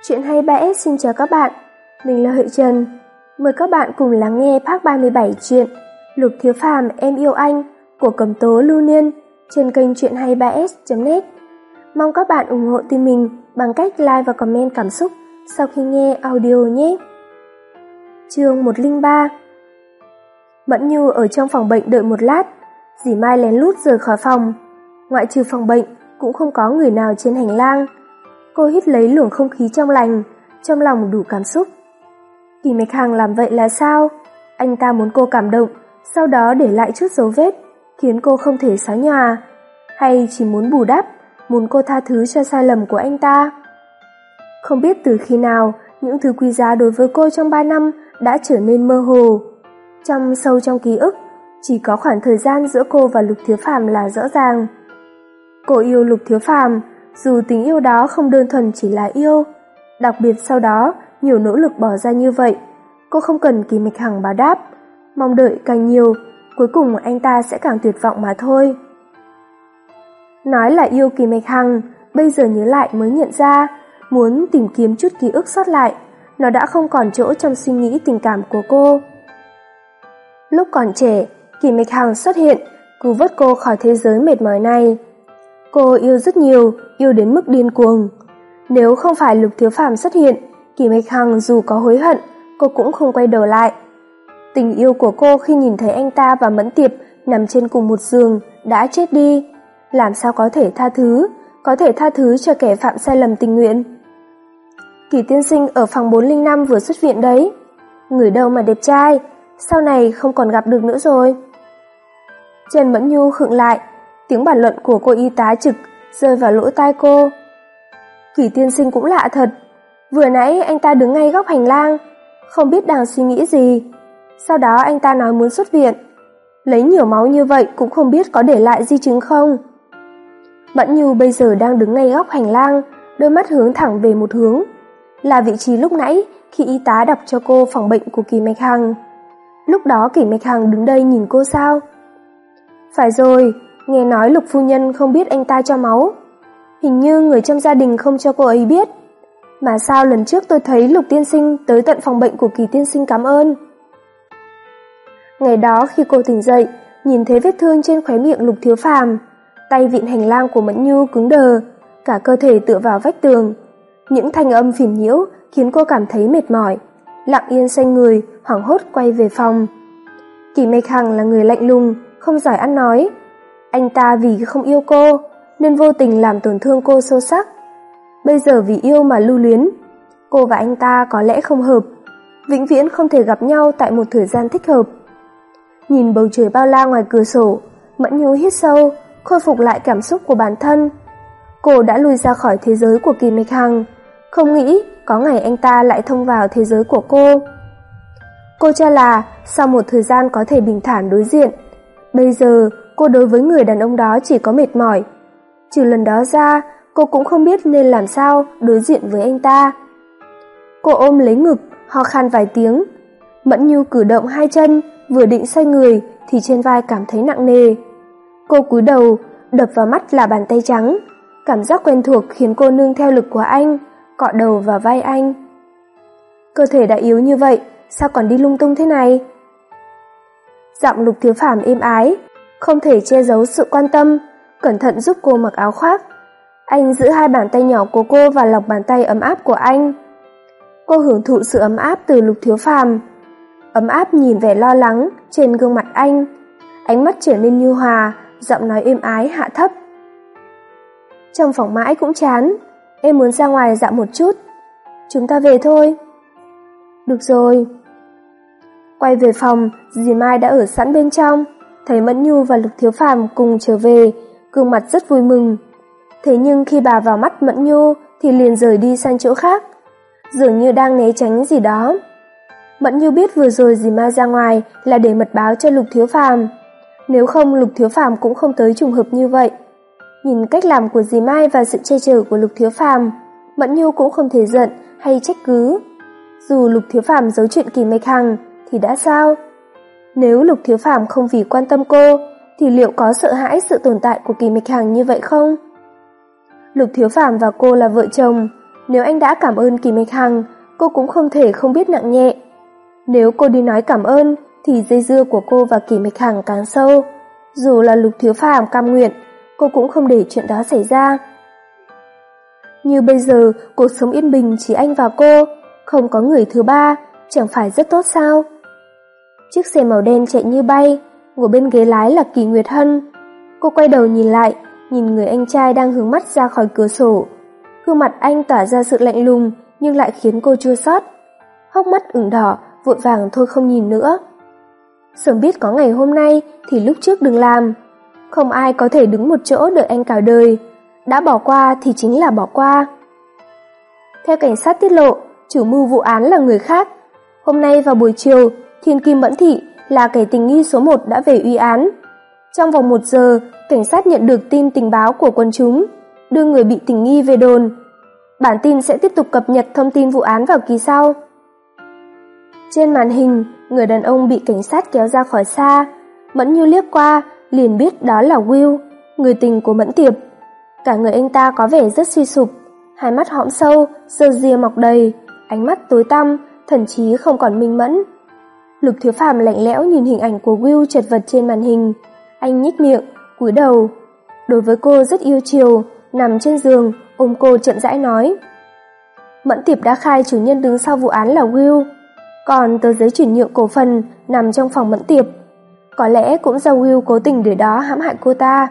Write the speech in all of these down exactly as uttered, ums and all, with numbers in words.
Chuyện hay ba ét xin chào các bạn, mình là Huệ Trần. Mời các bạn cùng lắng nghe part ba mươi bảy chuyện Lục Thiếu Phàm Em Yêu Anh của Cẩm Tố Lưu Niên trên kênh chuyện hay ba ét chấm net. Mong các bạn ủng hộ team mình bằng cách like và comment cảm xúc sau khi nghe audio nhé. Chương một không ba. Mẫn Nhu ở trong phòng bệnh đợi một lát, dì Mai lén lút rời khỏi phòng. Ngoại trừ phòng bệnh cũng không có người nào trên hành lang. Cô hít lấy luồng không khí trong lành, trong lòng đủ cảm xúc. Kỳ Mạch Hằng làm vậy là sao? Anh ta muốn cô cảm động, sau đó để lại chút dấu vết, khiến cô không thể xóa nhòa, hay chỉ muốn bù đắp, muốn cô tha thứ cho sai lầm của anh ta? Không biết từ khi nào, những thứ quý giá đối với cô trong ba năm đã trở nên mơ hồ. Trong sâu trong ký ức, chỉ có khoảng thời gian giữa cô và Lục Thiếu Phàm là rõ ràng. Cô yêu Lục Thiếu Phàm, dù tình yêu đó không đơn thuần chỉ là yêu, đặc biệt sau đó nhiều nỗ lực bỏ ra như vậy, cô không cần Kỳ Mạch Hằng báo đáp, mong đợi càng nhiều, cuối cùng anh ta sẽ càng tuyệt vọng mà thôi. Nói là yêu Kỳ Mạch Hằng, bây giờ nhớ lại mới nhận ra, muốn tìm kiếm chút ký ức sót lại, nó đã không còn chỗ trong suy nghĩ tình cảm của cô. Lúc còn trẻ, Kỳ Mạch Hằng xuất hiện, cứu vớt cô khỏi thế giới mệt mỏi này. Cô yêu rất nhiều, yêu đến mức điên cuồng. Nếu không phải Lục Thiếu Phàm xuất hiện, Kỳ Mạch Hằng dù có hối hận, cô cũng không quay đầu lại. Tình yêu của cô khi nhìn thấy anh ta và Mẫn Tiệp nằm trên cùng một giường đã chết đi. Làm sao có thể tha thứ, có thể tha thứ cho kẻ phạm sai lầm tình nguyện? Kỳ tiên sinh ở phòng bốn không năm vừa xuất viện đấy. Người đâu mà đẹp trai, sau này không còn gặp được nữa rồi. Trần Mẫn Nhu khựng lại, tiếng bàn luận của cô y tá trực rơi vào lỗ tai cô. Kỳ tiên sinh cũng lạ thật, vừa nãy anh ta đứng ngay góc hành lang, không biết đang suy nghĩ gì. Sau đó anh ta nói muốn xuất viện, lấy nhiều máu như vậy cũng không biết có để lại di chứng không. Mẫn Nhu bây giờ đang đứng ngay góc hành lang, đôi mắt hướng thẳng về một hướng, là vị trí lúc nãy khi y tá đọc cho cô phòng bệnh của Kỳ Mạch Hằng. Lúc đó Kỳ Mạch Hằng đứng đây nhìn cô sao? Phải rồi, nghe nói Lục phu nhân không biết anh ta cho máu. Hình như người trong gia đình không cho cô ấy biết. Mà sao lần trước tôi thấy Lục tiên sinh tới tận phòng bệnh của Kỳ tiên sinh cảm ơn. Ngày đó khi cô tỉnh dậy, nhìn thấy vết thương trên khóe miệng Lục Thiếu Phàm, tay vịn hành lang của Mẫn Nhu cứng đờ, cả cơ thể tựa vào vách tường. Những thanh âm phiền nhiễu khiến cô cảm thấy mệt mỏi, lặng yên xoay người, hoảng hốt quay về phòng. Kỳ Mạch Hằng là người lạnh lùng, không giỏi ăn nói. Anh ta vì không yêu cô, nên vô tình làm tổn thương cô sâu sắc. Bây giờ vì yêu mà lưu luyến, cô và anh ta có lẽ không hợp, vĩnh viễn không thể gặp nhau tại một thời gian thích hợp. Nhìn bầu trời bao la ngoài cửa sổ, Mẫn Nhu hít sâu, khôi phục lại cảm xúc của bản thân. Cô đã lui ra khỏi thế giới của Kỳ Mạch Hằng, không nghĩ có ngày anh ta lại thông vào thế giới của cô. Cô cho là sau một thời gian có thể bình thản đối diện, bây giờ cô đối với người đàn ông đó chỉ có mệt mỏi. Trừ lần đó ra, cô cũng không biết nên làm sao đối diện với anh ta. Cô ôm lấy ngực, ho khan vài tiếng. Mẫn Nhu cử động hai chân, vừa định xoay người thì trên vai cảm thấy nặng nề. Cô cúi đầu, đập vào mắt là bàn tay trắng. Cảm giác quen thuộc khiến cô nương theo lực của anh, cọ đầu vào vai anh. Cơ thể đã yếu như vậy, sao còn đi lung tung thế này? Giọng Lục Thiếu Phàm êm ái, không thể che giấu sự quan tâm, cẩn thận giúp cô mặc áo khoác. Anh giữ hai bàn tay nhỏ của cô vào lòng bàn tay ấm áp của anh. Cô hưởng thụ sự ấm áp từ Lục Thiếu Phàm. Ấm áp nhìn vẻ lo lắng trên gương mặt anh, ánh mắt trở nên nhu hòa, giọng nói êm ái hạ thấp. Trong phòng mãi cũng chán, em muốn ra ngoài dạo một chút. Chúng ta về thôi. Được rồi. Quay về phòng, dì Mai đã ở sẵn bên trong, thấy Mẫn Nhu và Lục Thiếu Phàm cùng trở về, gương mặt rất vui mừng. Thế nhưng khi bà vào mắt Mẫn Nhu thì liền rời đi sang chỗ khác, dường như đang né tránh gì đó. Mẫn Nhu biết vừa rồi dì Mai ra ngoài là để mật báo cho Lục Thiếu Phàm, nếu không Lục Thiếu Phàm cũng không tới trùng hợp như vậy. Nhìn cách làm của dì Mai và sự che chở của Lục Thiếu Phàm, Mẫn Nhu cũng không thể giận hay trách cứ. Dù Lục Thiếu Phàm giấu chuyện Kỳ Mạch Hằng thì đã sao? Nếu Lục Thiếu Phàm không vì quan tâm cô, thì liệu có sợ hãi sự tồn tại của Kỳ Mạch Hằng như vậy không? Lục Thiếu Phàm và cô là vợ chồng, Nếu anh đã cảm ơn Kỳ Mạch Hằng, cô cũng không thể không biết nặng nhẹ. Nếu cô đi nói cảm ơn, thì dây dưa của cô và Kỳ Mạch Hằng càng sâu. Dù là Lục Thiếu Phàm cam nguyện, cô cũng không để chuyện đó xảy ra. Như bây giờ, cuộc sống yên bình chỉ anh và cô, không có người thứ ba, chẳng phải rất tốt sao? Chiếc xe màu đen chạy như bay, ngồi bên ghế lái là Kỳ Nguyệt Hân. Cô quay đầu nhìn lại, nhìn người anh trai đang hướng mắt ra khỏi cửa sổ. Gương mặt anh tỏa ra sự lạnh lùng nhưng lại khiến cô chua xót. Hốc mắt ửng đỏ, vội vàng thôi không nhìn nữa. Sớm biết có ngày hôm nay thì lúc trước đừng làm. Không ai có thể đứng một chỗ đợi anh cả đời. Đã bỏ qua thì chính là bỏ qua. Theo cảnh sát tiết lộ, chủ mưu vụ án là người khác. Hôm nay vào buổi chiều, Thiên Kim Mẫn Thị là kẻ tình nghi số một đã về uy án. Trong vòng một giờ, cảnh sát nhận được tin tình báo của quần chúng, đưa người bị tình nghi về đồn. Bản tin sẽ tiếp tục cập nhật thông tin vụ án vào kỳ sau. Trên màn hình, người đàn ông bị cảnh sát kéo ra khỏi xa. Mẫn Như liếc qua, liền biết đó là Will, người tình của Mẫn Tiệp. Cả người anh ta có vẻ rất suy sụp, hai mắt hõm sâu, râu ria mọc đầy, ánh mắt tối tăm, thậm chí không còn minh mẫn. Lục Thiếu Phàm lạnh lẽo nhìn hình ảnh của Will chật vật trên màn hình. Anh nhếch miệng, cúi đầu. Đối với cô rất yêu chiều, nằm trên giường, ôm cô chậm rãi nói. Mẫn Tiệp đã khai chủ nhân đứng sau vụ án là Will, còn tờ giấy chuyển nhượng cổ phần nằm trong phòng Mẫn Tiệp. Có lẽ cũng do Will cố tình để đó hãm hại cô ta.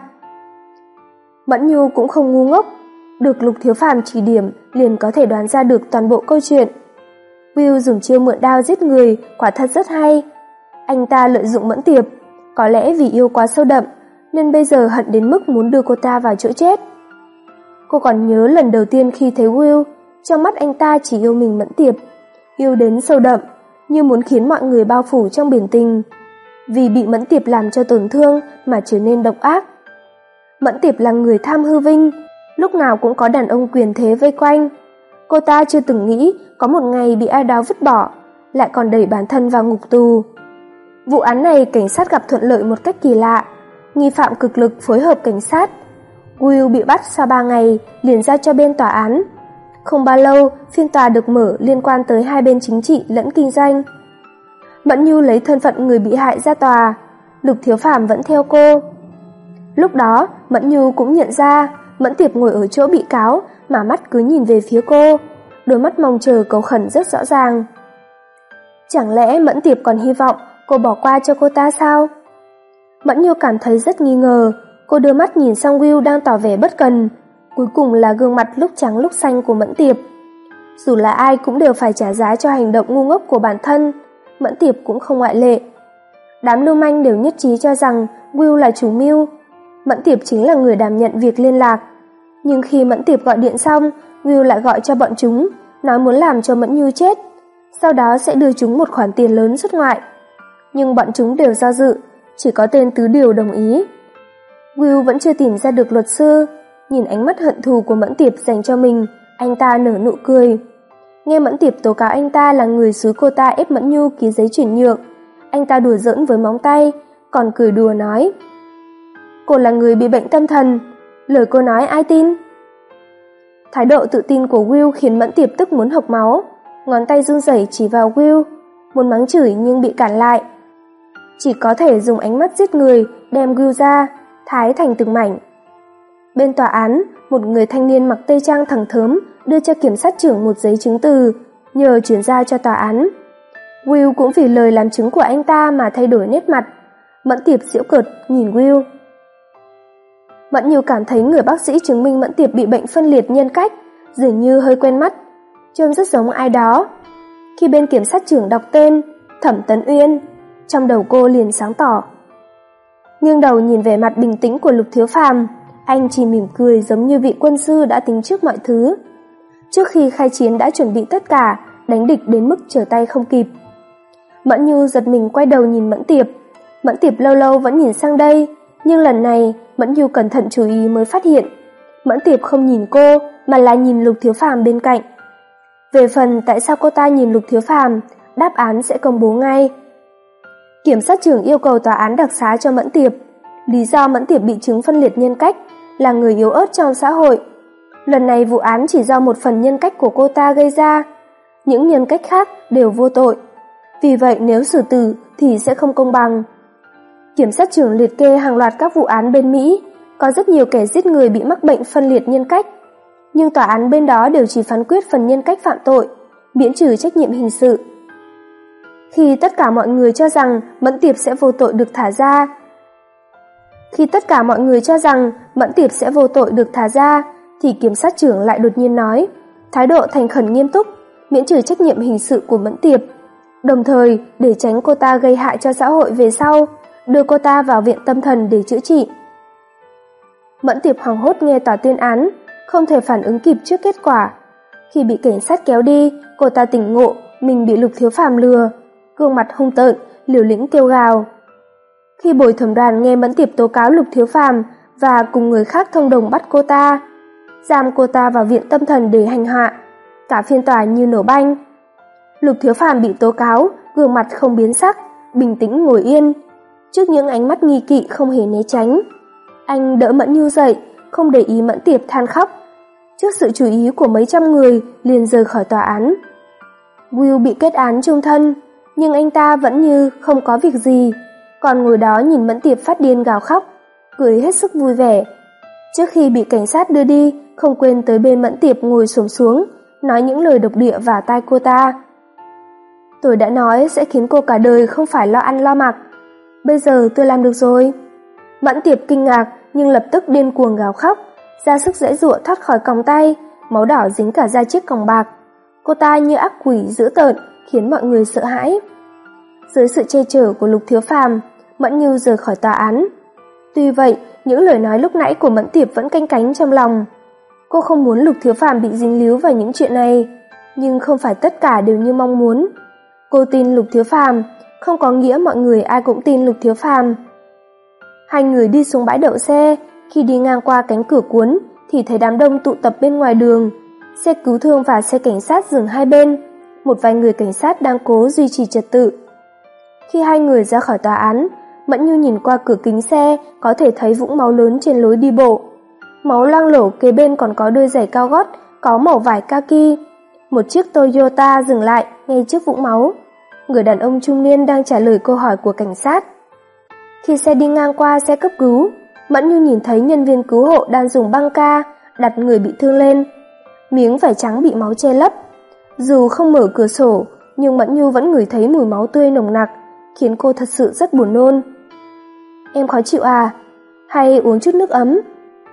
Mẫn Nhu cũng không ngu ngốc, được Lục Thiếu Phàm chỉ điểm liền có thể đoán ra được toàn bộ câu chuyện. Will dùng chiêu mượn đao giết người quả thật rất hay. Anh ta lợi dụng Mẫn Tiệp, có lẽ vì yêu quá sâu đậm nên bây giờ hận đến mức muốn đưa cô ta vào chỗ chết. Cô còn nhớ lần đầu tiên khi thấy Will, trong mắt anh ta chỉ yêu mình Mẫn Tiệp, yêu đến sâu đậm, như muốn khiến mọi người bao phủ trong biển tình. Vì bị Mẫn Tiệp làm cho tổn thương mà trở nên độc ác. Mẫn Tiệp là người tham hư vinh, lúc nào cũng có đàn ông quyền thế vây quanh. Cô ta chưa từng nghĩ có một ngày bị ai đó vứt bỏ, lại còn đẩy bản thân vào ngục tù. Vụ án này cảnh sát gặp thuận lợi một cách kỳ lạ, nghi phạm cực lực phối hợp cảnh sát. Will bị bắt sau ba ngày liền giao cho bên tòa án. Không bao lâu, phiên tòa được mở liên quan tới hai bên chính trị lẫn kinh doanh. Mẫn Nhu lấy thân phận người bị hại ra tòa, Lục Thiếu Phàm vẫn theo cô. Lúc đó, Mẫn Nhu cũng nhận ra Mẫn Tiệp ngồi ở chỗ bị cáo mà mắt cứ nhìn về phía cô, đôi mắt mong chờ cầu khẩn rất rõ ràng. Chẳng lẽ Mẫn Tiệp còn hy vọng cô bỏ qua cho cô ta sao? Mẫn Nhu cảm thấy rất nghi ngờ, cô đưa mắt nhìn sang Will đang tỏ vẻ bất cần, cuối cùng là gương mặt lúc trắng lúc xanh của Mẫn Tiệp. Dù là ai cũng đều phải trả giá cho hành động ngu ngốc của bản thân, Mẫn Tiệp cũng không ngoại lệ. Đám lưu manh đều nhất trí cho rằng Will là chủ mưu, Mẫn Tiệp chính là người đảm nhận việc liên lạc. Nhưng khi Mẫn Tiệp gọi điện xong, Will lại gọi cho bọn chúng, nói muốn làm cho Mẫn Nhu chết, sau đó sẽ đưa chúng một khoản tiền lớn xuất ngoại. Nhưng bọn chúng đều do dự, chỉ có tên Tứ Điều đồng ý. Will vẫn chưa tìm ra được luật sư, nhìn ánh mắt hận thù của Mẫn Tiệp dành cho mình, anh ta nở nụ cười. Nghe Mẫn Tiệp tố cáo anh ta là người xúi cô ta ép Mẫn Nhu ký giấy chuyển nhượng, anh ta đùa giỡn với móng tay, còn cười đùa nói: Cô là người bị bệnh tâm thần, lời cô nói ai tin? Thái độ tự tin của Will khiến Mẫn Tiệp tức muốn hộc máu, ngón tay run rẩy chỉ vào Will, muốn mắng chửi nhưng bị cản lại. Chỉ có thể dùng ánh mắt giết người đem Will ra, thái thành từng mảnh. Bên tòa án, một người thanh niên mặc tây trang thẳng thớm đưa cho kiểm sát trưởng một giấy chứng từ, nhờ chuyển giao cho tòa án. Will cũng vì lời làm chứng của anh ta mà thay đổi nét mặt. Mẫn Tiệp giễu cợt nhìn Will. Mẫn Nhu cảm thấy người bác sĩ chứng minh Mẫn Tiệp bị bệnh phân liệt nhân cách dường như hơi quen mắt, trông rất giống ai đó. Khi bên kiểm sát trưởng đọc tên Thẩm Tấn Uyên, trong đầu cô liền sáng tỏ. Nghiêng đầu nhìn vẻ mặt bình tĩnh của Lục Thiếu Phàm, anh chỉ mỉm cười giống như vị quân sư đã tính trước mọi thứ. Trước khi khai chiến đã chuẩn bị tất cả, đánh địch đến mức trở tay không kịp. Mẫn Nhu giật mình quay đầu nhìn Mẫn Tiệp. Mẫn Tiệp lâu lâu vẫn nhìn sang đây, nhưng lần này Mẫn Nhu cẩn thận chú ý mới phát hiện Mẫn Tiệp không nhìn cô mà là nhìn Lục Thiếu Phàm bên cạnh. Về phần tại sao cô ta nhìn Lục Thiếu Phàm, đáp án sẽ công bố ngay. Kiểm sát trưởng yêu cầu tòa án đặc xá cho Mẫn Tiệp. Lý do Mẫn Tiệp bị chứng phân liệt nhân cách, là người yếu ớt trong xã hội. Lần này vụ án chỉ do một phần nhân cách của cô ta gây ra, những nhân cách khác đều vô tội. Vì vậy nếu xử tử thì sẽ không công bằng. Kiểm sát trưởng liệt kê hàng loạt các vụ án bên Mỹ, có rất nhiều kẻ giết người bị mắc bệnh phân liệt nhân cách, nhưng tòa án bên đó đều chỉ phán quyết phần nhân cách phạm tội, miễn trừ trách nhiệm hình sự. Khi tất cả mọi người cho rằng Mẫn Tiệp sẽ vô tội được thả ra, khi tất cả mọi người cho rằng Mẫn Tiệp sẽ vô tội được thả ra, thì kiểm sát trưởng lại đột nhiên nói, thái độ thành khẩn nghiêm túc, miễn trừ trách nhiệm hình sự của Mẫn Tiệp, đồng thời để tránh cô ta gây hại cho xã hội về sau, đưa cô ta vào viện tâm thần để chữa trị. Mẫn Tiệp hoảng hốt nghe tòa tuyên án, không thể phản ứng kịp trước kết quả. Khi bị cảnh sát kéo đi, cô ta tỉnh ngộ mình bị Lục Thiếu Phàm lừa, gương mặt hung tợn, liều lĩnh kêu gào. Khi bồi thẩm đoàn nghe Mẫn Tiệp tố cáo Lục Thiếu Phàm và cùng người khác thông đồng bắt cô ta, giam cô ta vào viện tâm thần để hành hạ, cả phiên tòa như nổ banh. Lục Thiếu Phàm bị tố cáo, gương mặt không biến sắc, bình tĩnh ngồi yên, trước những ánh mắt nghi kỵ không hề né tránh. Anh đỡ Mẫn Nhu dậy, không để ý Mẫn Tiệp than khóc. Trước sự chú ý của mấy trăm người, liền rời khỏi tòa án. Will bị kết án chung thân, nhưng anh ta vẫn như không có việc gì, còn ngồi đó nhìn Mẫn Tiệp phát điên gào khóc, cười hết sức vui vẻ. Trước khi bị cảnh sát đưa đi, không quên tới bên Mẫn Tiệp ngồi xổm xuống, nói những lời độc địa vào tai cô ta. Tôi đã nói sẽ khiến cô cả đời không phải lo ăn lo mặc. Bây giờ tôi làm được rồi. Mẫn Tiệp kinh ngạc nhưng lập tức điên cuồng gào khóc, ra sức giãy giụa thoát khỏi còng tay, máu đỏ dính cả da chiếc còng bạc. Cô ta như ác quỷ dữ tợn, khiến mọi người sợ hãi. Dưới sự che chở của Lục Thiếu Phàm, Mẫn Nhu rời khỏi tòa án. Tuy vậy, những lời nói lúc nãy của Mẫn Tiệp vẫn canh cánh trong lòng. Cô không muốn Lục Thiếu Phàm bị dính líu vào những chuyện này, nhưng không phải tất cả đều như mong muốn. Cô tin Lục Thiếu Phàm, không có nghĩa mọi người ai cũng tin Lục Thiếu Phàm. Hai người đi xuống bãi đậu xe, khi đi ngang qua cánh cửa cuốn thì thấy đám đông tụ tập bên ngoài đường. Xe cứu thương và xe cảnh sát dừng hai bên, một vài người cảnh sát đang cố duy trì trật tự. Khi hai người ra khỏi tòa án, Mẫn Nhu nhìn qua cửa kính xe có thể thấy vũng máu lớn trên lối đi bộ. Máu loang lổ, kế bên còn có đôi giày cao gót có màu vải kaki. Một chiếc Toyota dừng lại ngay trước vũng máu. Người đàn ông trung niên đang trả lời câu hỏi của cảnh sát. Khi xe đi ngang qua xe cấp cứu, Mẫn Nhu nhìn thấy nhân viên cứu hộ đang dùng băng ca đặt người bị thương lên. Miếng vải trắng bị máu che lấp. Dù không mở cửa sổ, nhưng Mẫn Nhu vẫn ngửi thấy mùi máu tươi nồng nặc, khiến cô thật sự rất buồn nôn. Em khó chịu à? Hay uống chút nước ấm?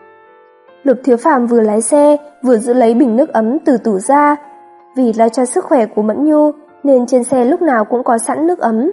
Lục Thiếu Phàm vừa lái xe, vừa giữ lấy bình nước ấm từ tủ ra. Vì lo cho sức khỏe của Mẫn Nhu, nên trên xe lúc nào cũng có sẵn nước ấm.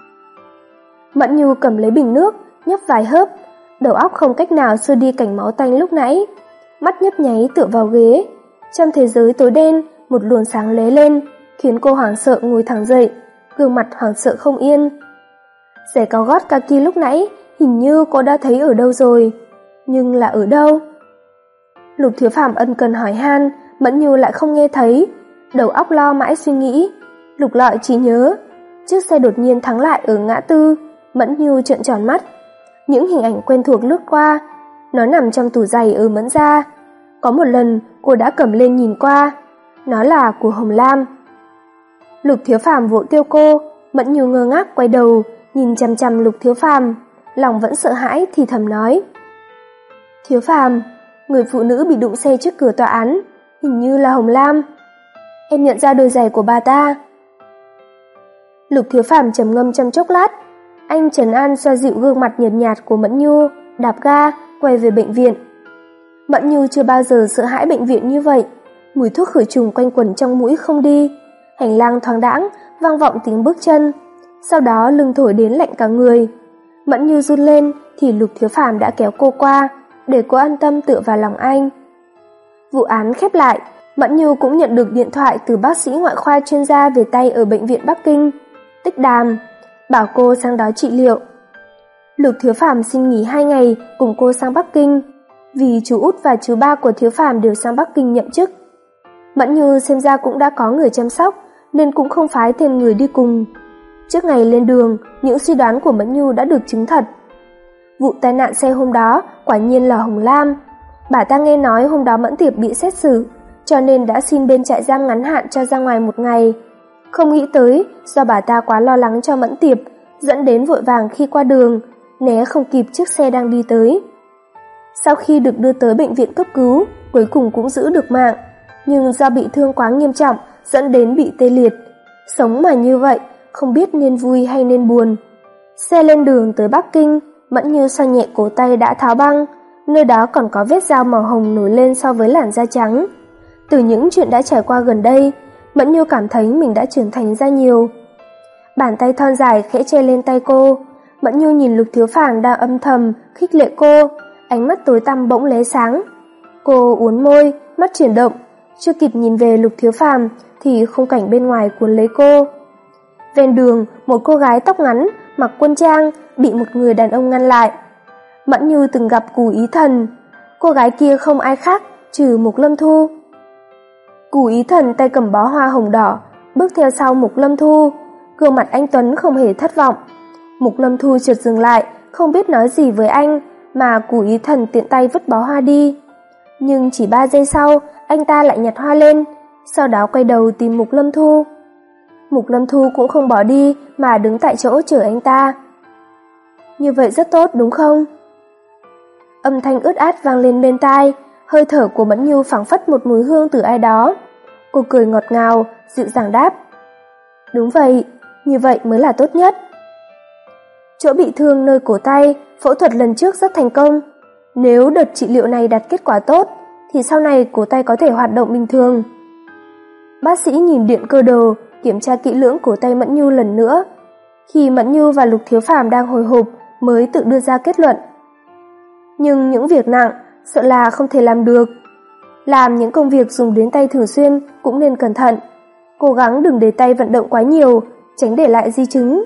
Mẫn Nhu cầm lấy bình nước, nhấp vài hớp, đầu óc không cách nào xua đi cảnh máu tanh lúc nãy. Mắt nhấp nháy tựa vào ghế. Trong thế giới tối đen, một luồng sáng lóe lên, khiến cô hoảng sợ ngồi thẳng dậy, gương mặt hoảng sợ không yên. Giày cao gót kaki lúc nãy, hình như cô đã thấy ở đâu rồi, nhưng là ở đâu? Lục Thiếu Phàm ân cần hỏi han, Mẫn Nhu lại không nghe thấy, đầu óc lo mãi suy nghĩ, lục lọi trí nhớ. Chiếc xe đột nhiên thắng lại ở ngã tư, Mẫn Nhu trợn tròn mắt. Những hình ảnh quen thuộc lướt qua, nó nằm trong tủ giày ở Mẫn gia. Có một lần cô đã cầm lên nhìn qua, nó là của Hồng Lam. Lục Thiếu Phàm vội kêu cô, Mẫn Nhu ngơ ngác quay đầu, nhìn chằm chằm Lục Thiếu Phàm, lòng vẫn sợ hãi thì thầm nói. Thiếu Phàm, người phụ nữ bị đụng xe trước cửa tòa án, hình như là Hồng Lam. Em nhận ra đôi giày của bà ta. Lục Thiếu Phàm trầm ngâm trong chốc lát, anh trấn an xoa dịu gương mặt nhợt nhạt của Mẫn Nhu, đạp ga, quay về bệnh viện. Mẫn Nhu chưa bao giờ sợ hãi bệnh viện như vậy, mùi thuốc khử trùng quanh quẩn trong mũi không đi, hành lang thoáng đãng, vang vọng tiếng bước chân, sau đó lưng thổi đến lạnh cả người. Mẫn Nhu run lên thì Lục Thiếu Phàm đã kéo cô qua, để cô an tâm tựa vào lòng anh. Vụ án khép lại, Mẫn Nhu cũng nhận được điện thoại từ bác sĩ ngoại khoa chuyên gia về tay ở bệnh viện Bắc Kinh, Tích Đàm, bảo cô sang đó trị liệu. Lục Thiếu Phàm xin nghỉ hai ngày cùng cô sang Bắc Kinh, vì chú út và chú ba của Thiếu Phàm đều sang Bắc Kinh nhậm chức. Mẫn Nhu xem ra cũng đã có người chăm sóc, nên cũng không phái thêm người đi cùng. Trước ngày lên đường, những suy đoán của Mẫn Nhu đã được chứng thật. Vụ tai nạn xe hôm đó quả nhiên là Hồng Lam. Bà ta nghe nói hôm đó Mẫn Tiệp bị xét xử, cho nên đã xin bên trại giam ngắn hạn cho ra ngoài một ngày. Không nghĩ tới, do bà ta quá lo lắng cho Mẫn Tiệp, dẫn đến vội vàng khi qua đường, né không kịp chiếc xe đang đi tới. Sau khi được đưa tới bệnh viện cấp cứu, cuối cùng cũng giữ được mạng, nhưng do bị thương quá nghiêm trọng dẫn đến bị tê liệt. Sống mà như vậy, không biết nên vui hay nên buồn. Xe lên đường tới Bắc Kinh, Mẫn Như xoa nhẹ cổ tay đã tháo băng, nơi đó còn có vết dao màu hồng nổi lên so với làn da trắng. Từ những chuyện đã trải qua gần đây, Mẫn Như cảm thấy mình đã trưởng thành ra nhiều. Bàn tay thon dài khẽ che lên tay cô, Mẫn Như nhìn Lục Thiếu Phàm đang âm thầm khích lệ cô, ánh mắt tối tăm bỗng lóe sáng. Cô uốn môi, mắt chuyển động, chưa kịp nhìn về Lục Thiếu Phàm thì khung cảnh bên ngoài cuốn lấy cô. Ven đường, một cô gái tóc ngắn, mặc quân trang, bị một người đàn ông ngăn lại. Mẫn Như từng gặp Cù Ý Thần, cô gái kia không ai khác trừ Mục Lâm Thu. Cù Ý Thần tay cầm bó hoa hồng đỏ, bước theo sau Mục Lâm Thu, gương mặt anh tuấn không hề thất vọng. Mục Lâm Thu chợt dừng lại, không biết nói gì với anh, mà Cù Ý Thần tiện tay vứt bó hoa đi. Nhưng chỉ ba giây sau, anh ta lại nhặt hoa lên, sau đó quay đầu tìm Mục Lâm Thu. Mục Lâm Thu cũng không bỏ đi mà đứng tại chỗ chờ anh ta. Như vậy rất tốt đúng không? Âm thanh ướt át vang lên bên tai, hơi thở của Mẫn Như phảng phất một mùi hương từ ai đó. Cô cười ngọt ngào, dịu dàng đáp. Đúng vậy, như vậy mới là tốt nhất. Chỗ bị thương nơi cổ tay, phẫu thuật lần trước rất thành công. Nếu đợt trị liệu này đạt kết quả tốt, thì sau này cổ tay có thể hoạt động bình thường. Bác sĩ nhìn điện cơ đồ, kiểm tra kỹ lưỡng cổ tay Mẫn Như lần nữa. Khi Mẫn Như và Lục Thiếu Phàm đang hồi hộp mới tự đưa ra kết luận. Nhưng những việc nặng, sợ là không thể làm được. Làm những công việc dùng đến tay thường xuyên cũng nên cẩn thận. Cố gắng đừng để tay vận động quá nhiều, tránh để lại di chứng.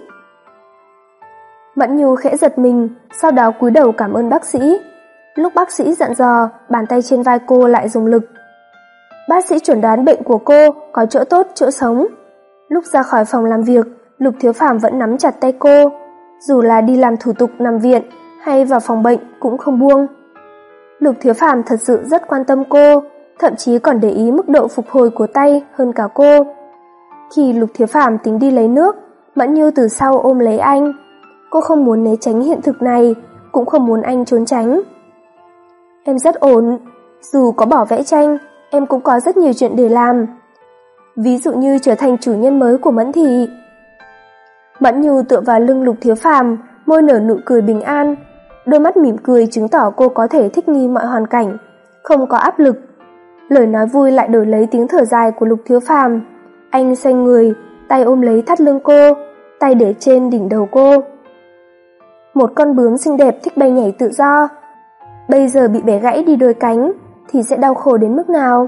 Mẫn Như khẽ giật mình, sau đó cúi đầu cảm ơn bác sĩ. Lúc bác sĩ dặn dò, bàn tay trên vai cô lại dùng lực. Bác sĩ chuẩn đoán bệnh của cô có chỗ tốt chỗ xấu. Lúc ra khỏi phòng làm việc, Lục Thiếu Phàm vẫn nắm chặt tay cô, dù là đi làm thủ tục nằm viện hay vào phòng bệnh cũng không buông. Lục Thiếu Phàm thật sự rất quan tâm cô, thậm chí còn để ý mức độ phục hồi của tay hơn cả cô. Khi Lục Thiếu Phàm tính đi lấy nước, Mẫn Như từ sau ôm lấy anh. Cô không muốn né tránh hiện thực này, cũng không muốn anh trốn tránh. Em rất ổn, dù có bỏ vẽ tranh, em cũng có rất nhiều chuyện để làm. Ví dụ như trở thành chủ nhân mới của Mẫn Thị. Mẫn Như tựa vào lưng Lục Thiếu Phàm, môi nở nụ cười bình an, đôi mắt mỉm cười chứng tỏ cô có thể thích nghi mọi hoàn cảnh, không có áp lực. Lời nói vui lại đổi lấy tiếng thở dài của Lục Thiếu Phàm. Anh xoay người, tay ôm lấy thắt lưng cô, tay để trên đỉnh đầu cô. Một con bướm xinh đẹp thích bay nhảy tự do, bây giờ bị bẻ gãy đi đôi cánh thì sẽ đau khổ đến mức nào?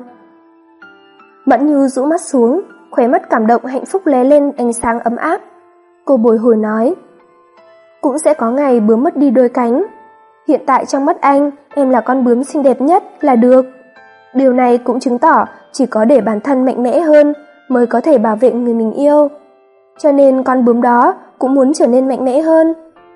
Mẫn Như rũ mắt xuống, khóe mắt cảm động hạnh phúc lóe lên ánh sáng ấm áp. Cô bồi hồi nói, cũng sẽ có ngày bướm mất đi đôi cánh. Hiện tại trong mắt anh, em là con bướm xinh đẹp nhất là được. Điều này cũng chứng tỏ chỉ có để bản thân mạnh mẽ hơn mới có thể bảo vệ người mình yêu. Cho nên con bướm đó cũng muốn trở nên mạnh mẽ hơn.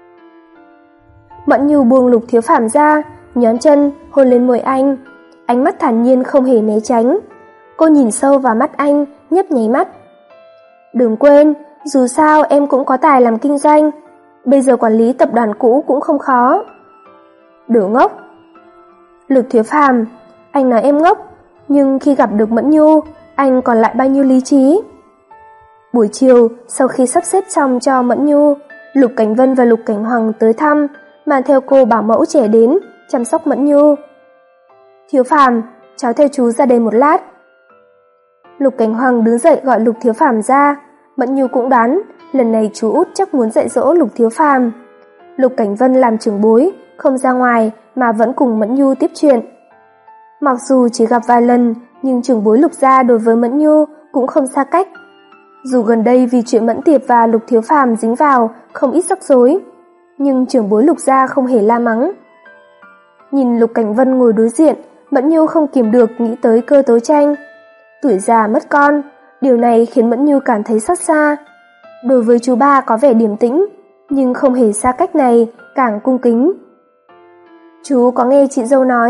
Mẫn Như buông Lục Thiếu Phàm ra, nhón chân, hôn lên môi anh. Ánh mắt thản nhiên không hề né tránh. Cô nhìn sâu vào mắt anh, nhấp nháy mắt. Đừng quên, dù sao em cũng có tài làm kinh doanh. Bây giờ quản lý tập đoàn cũ cũng không khó. Đồ ngốc. Lục Thiếu Phàm, anh nói em ngốc, nhưng khi gặp được Mẫn Nhu, anh còn lại bao nhiêu lý trí. Buổi chiều, sau khi sắp xếp xong cho Mẫn Nhu, Lục Cảnh Vân và Lục Cảnh Hoàng tới thăm, mang theo cô bảo mẫu trẻ đến, chăm sóc Mẫn Nhu. Thiếu Phàm, cháu theo chú ra đây một lát. Lục Cảnh Hoàng đứng dậy gọi Lục Thiếu Phàm ra. Mẫn Nhu cũng đoán, lần này chú út chắc muốn dạy dỗ Lục Thiếu Phàm. Lục Cảnh Vân làm trưởng bối, không ra ngoài mà vẫn cùng Mẫn Nhu tiếp chuyện. Mặc dù chỉ gặp vài lần, nhưng trưởng bối Lục gia đối với Mẫn Nhu cũng không xa cách. Dù gần đây vì chuyện Mẫn Tiệp và Lục Thiếu Phàm dính vào không ít rắc rối, nhưng trưởng bối Lục gia không hề la mắng. Nhìn Lục Cảnh Vân ngồi đối diện, Mẫn Nhu không kìm được nghĩ tới Cơ Tố Tranh. Tuổi già mất con, điều này khiến Mẫn Nhu cảm thấy xót xa. Đối với chú ba có vẻ điềm tĩnh, nhưng không hề xa cách này, càng cung kính. Chú có nghe chị dâu nói,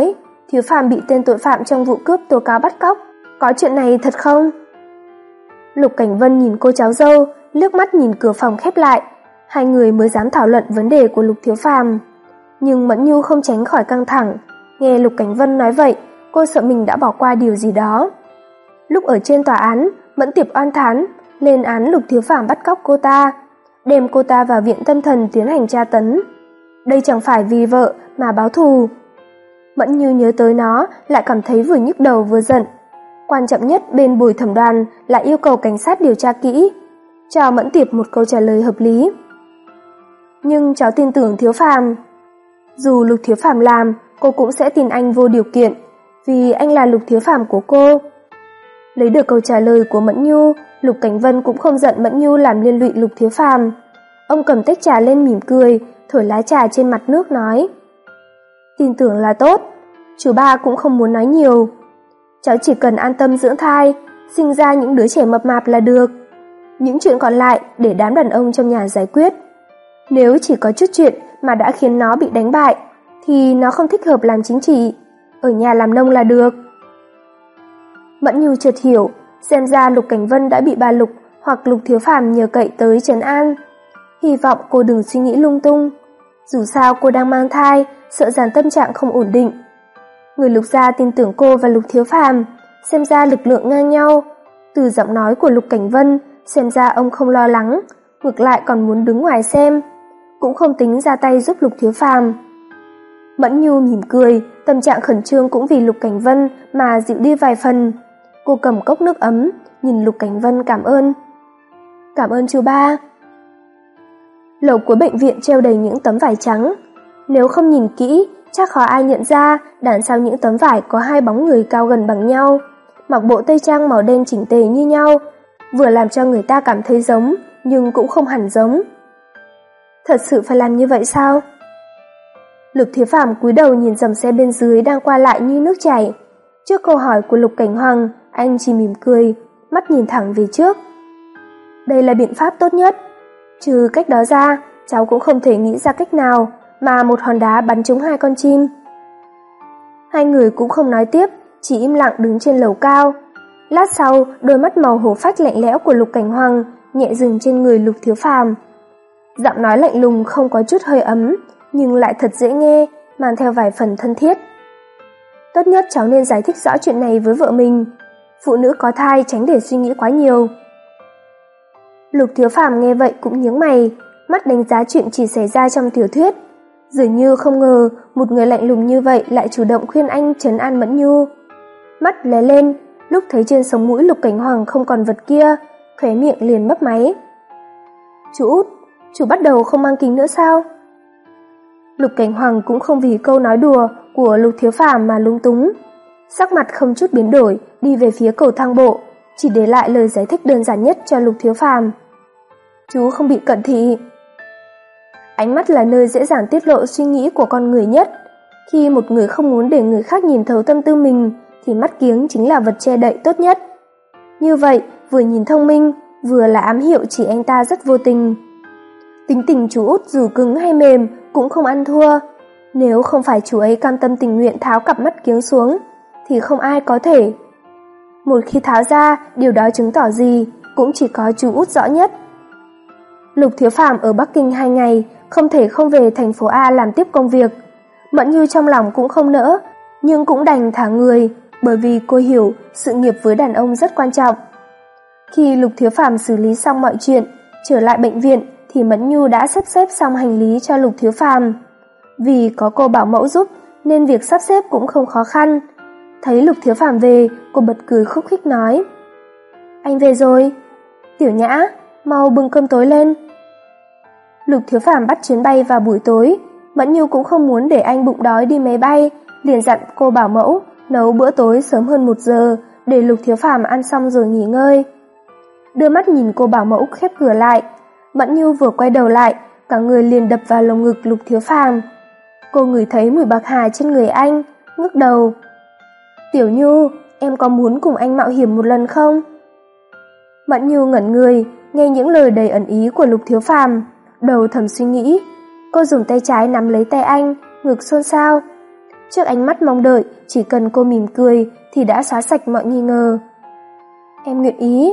Thiếu Phàm bị tên tội phạm trong vụ cướp tố cáo bắt cóc, có chuyện này thật không? Lục Cảnh Vân nhìn cô cháu dâu, liếc mắt nhìn cửa phòng khép lại, hai người mới dám thảo luận vấn đề của Lục Thiếu Phàm. Nhưng Mẫn Nhu không tránh khỏi căng thẳng, nghe Lục Cảnh Vân nói vậy, cô sợ mình đã bỏ qua điều gì đó. Lúc ở trên tòa án, Mẫn Tiệp oan thán, lên án Lục Thiếu Phàm bắt cóc cô ta, đem cô ta vào viện tâm thần tiến hành tra tấn. Đây chẳng phải vì vợ mà báo thù. Mẫn Như nhớ tới nó, lại cảm thấy vừa nhức đầu vừa giận. Quan trọng nhất bên Bồi Thẩm đoàn là yêu cầu cảnh sát điều tra kỹ, cho Mẫn Tiệp một câu trả lời hợp lý. Nhưng cháu tin tưởng Thiếu Phàm. Dù Lục Thiếu Phàm làm, cô cũng sẽ tin anh vô điều kiện, vì anh là Lục Thiếu Phàm của cô. Lấy được câu trả lời của Mẫn Nhu, Lục Cảnh Vân cũng không giận Mẫn Nhu làm liên lụy Lục Thiếu Phàm. Ông cầm tách trà lên mỉm cười, thổi lá trà trên mặt nước nói: Tin tưởng là tốt, chú ba cũng không muốn nói nhiều. Cháu chỉ cần an tâm dưỡng thai, sinh ra những đứa trẻ mập mạp là được. Những chuyện còn lại để đám đàn ông trong nhà giải quyết. Nếu chỉ có chút chuyện mà đã khiến nó bị đánh bại, thì nó không thích hợp làm chính trị, ở nhà làm nông là được. Mẫn Nhu chợt hiểu, xem ra Lục Cảnh Vân đã bị bà Lục hoặc Lục Thiếu Phàm nhờ cậy tới trấn an. Hy vọng cô đừng suy nghĩ lung tung, dù sao cô đang mang thai, sợ rằng tâm trạng không ổn định. Người Lục gia tin tưởng cô và Lục Thiếu Phàm, xem ra lực lượng ngang nhau. Từ giọng nói của Lục Cảnh Vân, xem ra ông không lo lắng, ngược lại còn muốn đứng ngoài xem, cũng không tính ra tay giúp Lục Thiếu Phàm. Mẫn Nhu mỉm cười, tâm trạng khẩn trương cũng vì Lục Cảnh Vân mà dịu đi vài phần. Cô cầm cốc nước ấm, nhìn Lục Cảnh Vân cảm ơn. Cảm ơn chú ba. Lầu cuối bệnh viện treo đầy những tấm vải trắng. Nếu không nhìn kỹ, chắc khó ai nhận ra đằng sau những tấm vải có hai bóng người cao gần bằng nhau, mặc bộ tây trang màu đen chỉnh tề như nhau, vừa làm cho người ta cảm thấy giống, nhưng cũng không hẳn giống. Thật sự phải làm như vậy sao? Lục Thiếu Phàm cúi đầu nhìn dòng xe bên dưới đang qua lại như nước chảy. Trước câu hỏi của Lục Cảnh Hoàng, anh chỉ mỉm cười, mắt nhìn thẳng về trước. Đây là biện pháp tốt nhất. Trừ cách đó ra, cháu cũng không thể nghĩ ra cách nào mà một hòn đá bắn trúng hai con chim. Hai người cũng không nói tiếp, chỉ im lặng đứng trên lầu cao. Lát sau, đôi mắt màu hổ phách lạnh lẽo của Lục Cảnh Hoàng nhẹ dừng trên người Lục Thiếu Phàm. Giọng nói lạnh lùng không có chút hơi ấm, nhưng lại thật dễ nghe, mang theo vài phần thân thiết. Tốt nhất cháu nên giải thích rõ chuyện này với vợ mình. Phụ nữ có thai tránh để suy nghĩ quá nhiều. Lục Thiếu Phàm nghe vậy cũng nhướng mày, mắt đánh giá chuyện chỉ xảy ra trong tiểu thuyết. Dường như không ngờ một người lạnh lùng như vậy lại chủ động khuyên anh trấn an Mẫn Nhu. Mắt lé lên, lúc thấy trên sống mũi Lục Cảnh Hoàng không còn vật kia, khóe miệng liền mấp máy. Chú út, chú bắt đầu không mang kính nữa sao? Lục Cảnh Hoàng cũng không vì câu nói đùa của Lục Thiếu Phàm mà lung túng. Sắc mặt không chút biến đổi, đi về phía cầu thang bộ, chỉ để lại lời giải thích đơn giản nhất cho Lục Thiếu Phàm. Chú không bị cận thị. Ánh mắt là nơi dễ dàng tiết lộ suy nghĩ của con người nhất. Khi một người không muốn để người khác nhìn thấu tâm tư mình, thì mắt kiếng chính là vật che đậy tốt nhất. Như vậy, vừa nhìn thông minh, vừa là ám hiệu chỉ anh ta rất vô tình. Tính tình chú út dù cứng hay mềm cũng không ăn thua. Nếu không phải chú ấy cam tâm tình nguyện tháo cặp mắt kiếng xuống, thì không ai có thể. Một khi tháo ra, điều đó chứng tỏ gì, cũng chỉ có chú út rõ nhất. Lục Thiếu Phàm ở Bắc Kinh hai ngày, không thể không về thành phố A làm tiếp công việc. Mẫn Như trong lòng cũng không nỡ, nhưng cũng đành thả người, bởi vì cô hiểu sự nghiệp với đàn ông rất quan trọng. Khi Lục Thiếu Phàm xử lý xong mọi chuyện, trở lại bệnh viện thì Mẫn Nhu đã sắp xếp xong hành lý cho Lục Thiếu Phàm. Vì có cô bảo mẫu giúp nên việc sắp xếp cũng không khó khăn. Thấy Lục Thiếu Phàm về, cô bật cười khúc khích nói: Anh về rồi. Tiểu Nhã, mau bưng cơm tối lên. Lục Thiếu Phàm bắt chuyến bay vào buổi tối, Mẫn Nhu cũng không muốn để anh bụng đói đi máy bay, liền dặn cô bảo mẫu nấu bữa tối sớm hơn một giờ để Lục Thiếu Phàm ăn xong rồi nghỉ ngơi. Đưa mắt nhìn cô bảo mẫu khép cửa lại, Mẫn Nhu vừa quay đầu lại, cả người liền đập vào lồng ngực Lục Thiếu Phàm. Cô ngửi thấy mùi bạc hà trên người anh, ngước đầu. Tiểu Nhu, em có muốn cùng anh mạo hiểm một lần không? Mẫn Nhu ngẩn người, nghe những lời đầy ẩn ý của Lục Thiếu Phàm, đầu thầm suy nghĩ. Cô dùng tay trái nắm lấy tay anh, ngực xôn xao. Trước ánh mắt mong đợi, chỉ cần cô mỉm cười thì đã xóa sạch mọi nghi ngờ. Em nguyện ý.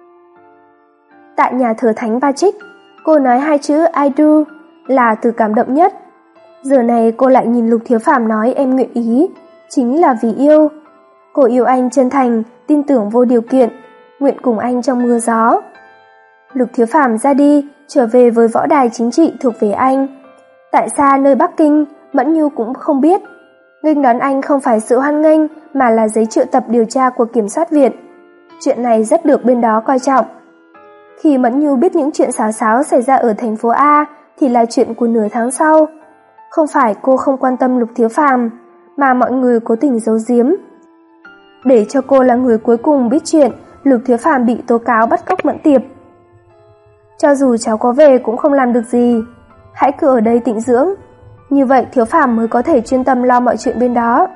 Tại nhà thờ Thánh Patrick, cô nói hai chữ I do là từ cảm động nhất. Giờ này cô lại nhìn Lục Thiếu Phàm nói em nguyện ý, chính là vì yêu. Cô yêu anh chân thành, tin tưởng vô điều kiện, nguyện cùng anh trong mưa gió. Lục Thiếu Phàm ra đi, trở về với võ đài chính trị thuộc về anh. Tại xa nơi Bắc Kinh, Mẫn Nhu cũng không biết. Nghênh đón anh không phải sự hoan nghênh mà là giấy triệu tập điều tra của kiểm soát viện. Chuyện này rất được bên đó coi trọng. Khi Mẫn Nhu biết những chuyện xáo xáo xảy ra ở thành phố A thì là chuyện của nửa tháng sau. Không phải cô không quan tâm Lục Thiếu Phàm, mà mọi người cố tình giấu giếm. Để cho cô là người cuối cùng biết chuyện Lục Thiếu Phàm bị tố cáo bắt cóc Mẫn Tiệp. Cho dù cháu có về cũng không làm được gì, hãy cứ ở đây tĩnh dưỡng, như vậy Thiếu Phàm mới có thể chuyên tâm lo mọi chuyện bên đó.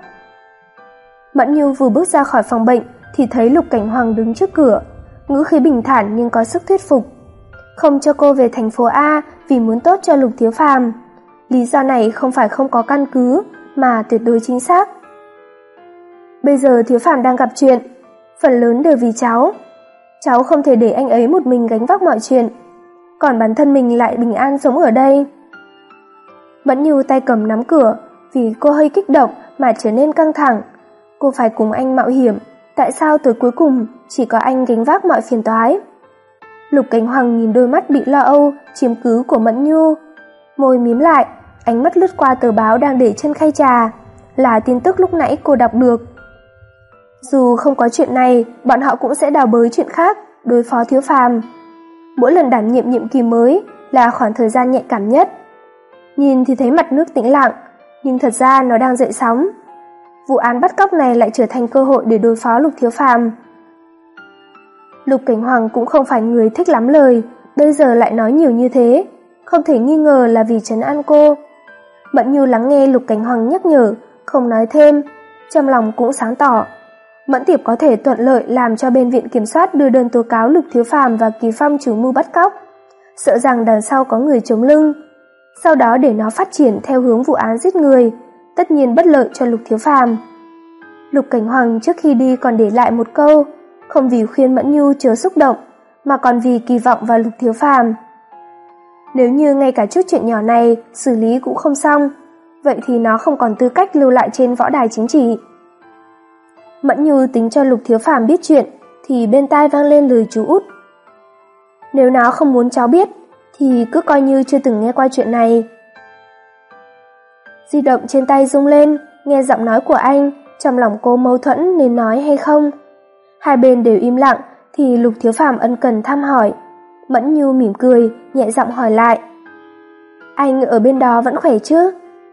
Mẫn Nhu vừa bước ra khỏi phòng bệnh thì thấy Lục Cảnh Hoàng đứng trước cửa, ngữ khí bình thản nhưng có sức thuyết phục. Không cho cô về thành phố A vì muốn tốt cho Lục Thiếu Phàm. Lý do này không phải không có căn cứ, mà tuyệt đối chính xác. Bây giờ Thiếu Phàm đang gặp chuyện, phần lớn đều vì cháu. Cháu không thể để anh ấy một mình gánh vác mọi chuyện, còn bản thân mình lại bình an sống ở đây. Mẫn Nhu tay cầm nắm cửa, vì cô hơi kích động mà trở nên căng thẳng. Cô phải cùng anh mạo hiểm, tại sao tới cuối cùng chỉ có anh gánh vác mọi phiền toái? Lục Cảnh Hoàng nhìn đôi mắt bị lo âu, chiếm cứ của Mẫn Nhu. Môi mím lại, ánh mắt lướt qua tờ báo đang để trên khay trà, là tin tức lúc nãy cô đọc được. Dù không có chuyện này, bọn họ cũng sẽ đào bới chuyện khác, đối phó Thiếu Phàm. Mỗi lần đảm nhiệm nhiệm kỳ mới là khoảng thời gian nhạy cảm nhất. Nhìn thì thấy mặt nước tĩnh lặng, nhưng thật ra nó đang dậy sóng. Vụ án bắt cóc này lại trở thành cơ hội để đối phó Lục Thiếu Phàm. Lục Cảnh Hoàng cũng không phải người thích lắm lời, bây giờ lại nói nhiều như thế, không thể nghi ngờ là vì trấn an cô. Mẫn Nhu lắng nghe Lục Cảnh Hoàng nhắc nhở, không nói thêm, trong lòng cũng sáng tỏ. Mẫn Tiệp có thể thuận lợi làm cho bên viện kiểm soát đưa đơn tố cáo Lục Thiếu Phàm và Kỳ Phong chủ mưu bắt cóc, sợ rằng đằng sau có người chống lưng, sau đó để nó phát triển theo hướng vụ án giết người, tất nhiên bất lợi cho Lục Thiếu Phàm. Lục Cảnh Hoàng trước khi đi còn để lại một câu, không vì khuyên Mẫn Nhu chớ xúc động, mà còn vì kỳ vọng vào Lục Thiếu Phàm. Nếu như ngay cả chút chuyện nhỏ này xử lý cũng không xong, vậy thì nó không còn tư cách lưu lại trên võ đài chính trị. Mẫn Nhu tính cho Lục Thiếu Phàm biết chuyện, thì bên tai vang lên lời chú út. Nếu nó không muốn cháu biết, thì cứ coi như chưa từng nghe qua chuyện này. Di động trên tay rung lên, nghe giọng nói của anh, trong lòng cô mâu thuẫn nên nói hay không. Hai bên đều im lặng, thì Lục Thiếu Phàm ân cần thăm hỏi. Mẫn Nhu mỉm cười, nhẹ giọng hỏi lại. Anh ở bên đó vẫn khỏe chứ?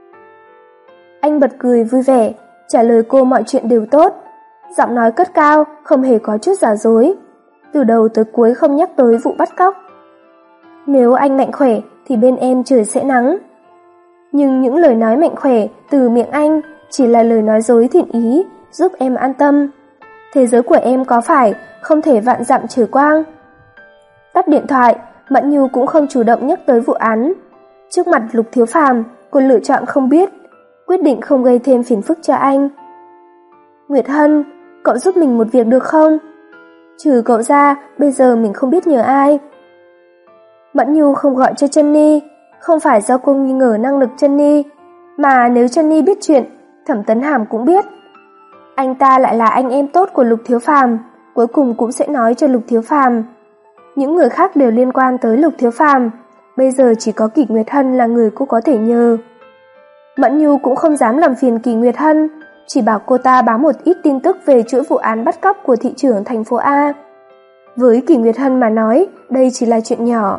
Anh bật cười vui vẻ, trả lời cô mọi chuyện đều tốt. Giọng nói cất cao, không hề có chút giả dối. Từ đầu tới cuối không nhắc tới vụ bắt cóc. Nếu anh mạnh khỏe thì bên em trời sẽ nắng. Nhưng những lời nói mạnh khỏe từ miệng anh chỉ là lời nói dối thiện ý, giúp em an tâm. Thế giới của em có phải không thể vạn dặm trời quang? Tắt điện thoại, Mẫn Nhu cũng không chủ động nhắc tới vụ án. Trước mặt Lục Thiếu Phàm, cô lựa chọn không biết, quyết định không gây thêm phiền phức cho anh. Nguyệt Hân, cậu giúp mình một việc được không? Trừ cậu ra, bây giờ mình không biết nhờ ai. Mẫn Nhu không gọi cho Jenny, không phải do cô nghi ngờ năng lực Jenny, mà nếu Jenny biết chuyện, Thẩm Tấn Hàm cũng biết. Anh ta lại là anh em tốt của Lục Thiếu Phàm, cuối cùng cũng sẽ nói cho Lục Thiếu Phàm. Những người khác đều liên quan tới Lục Thiếu Phàm, bây giờ chỉ có Kỷ Nguyệt Hân là người cô có thể nhờ. Mẫn Nhu cũng không dám làm phiền Kỷ Nguyệt Hân, chỉ bảo cô ta báo một ít tin tức về chuỗi vụ án bắt cóc của thị trưởng thành phố A. Với Kỷ Nguyệt Hân mà nói, đây chỉ là chuyện nhỏ.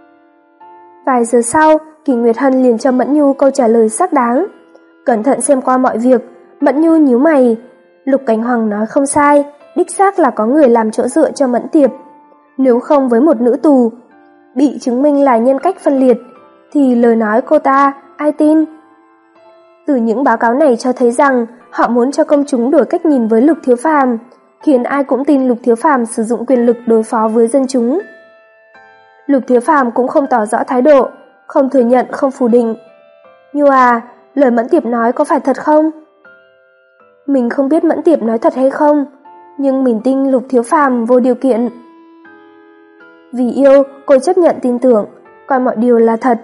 Vài giờ sau, Kỷ Nguyệt Hân liền cho Mẫn Nhu câu trả lời xác đáng. Cẩn thận xem qua mọi việc, Mẫn Nhu nhíu mày. Lục Cảnh Hoàng nói không sai, đích xác là có người làm chỗ dựa cho Mẫn Tiệp. Nếu không với một nữ tù, bị chứng minh là nhân cách phân liệt, thì lời nói cô ta, ai tin? Từ những báo cáo này cho thấy rằng họ muốn cho công chúng đổi cách nhìn với Lục Thiếu Phàm, khiến ai cũng tin Lục Thiếu Phàm sử dụng quyền lực đối phó với dân chúng. Lục Thiếu Phàm cũng không tỏ rõ thái độ, không thừa nhận, không phủ định. Nhu à, lời Mẫn Tiệp nói có phải thật không? Mình không biết Mẫn Tiệp nói thật hay không, nhưng mình tin Lục Thiếu Phàm vô điều kiện. Vì yêu, cô chấp nhận tin tưởng, coi mọi điều là thật.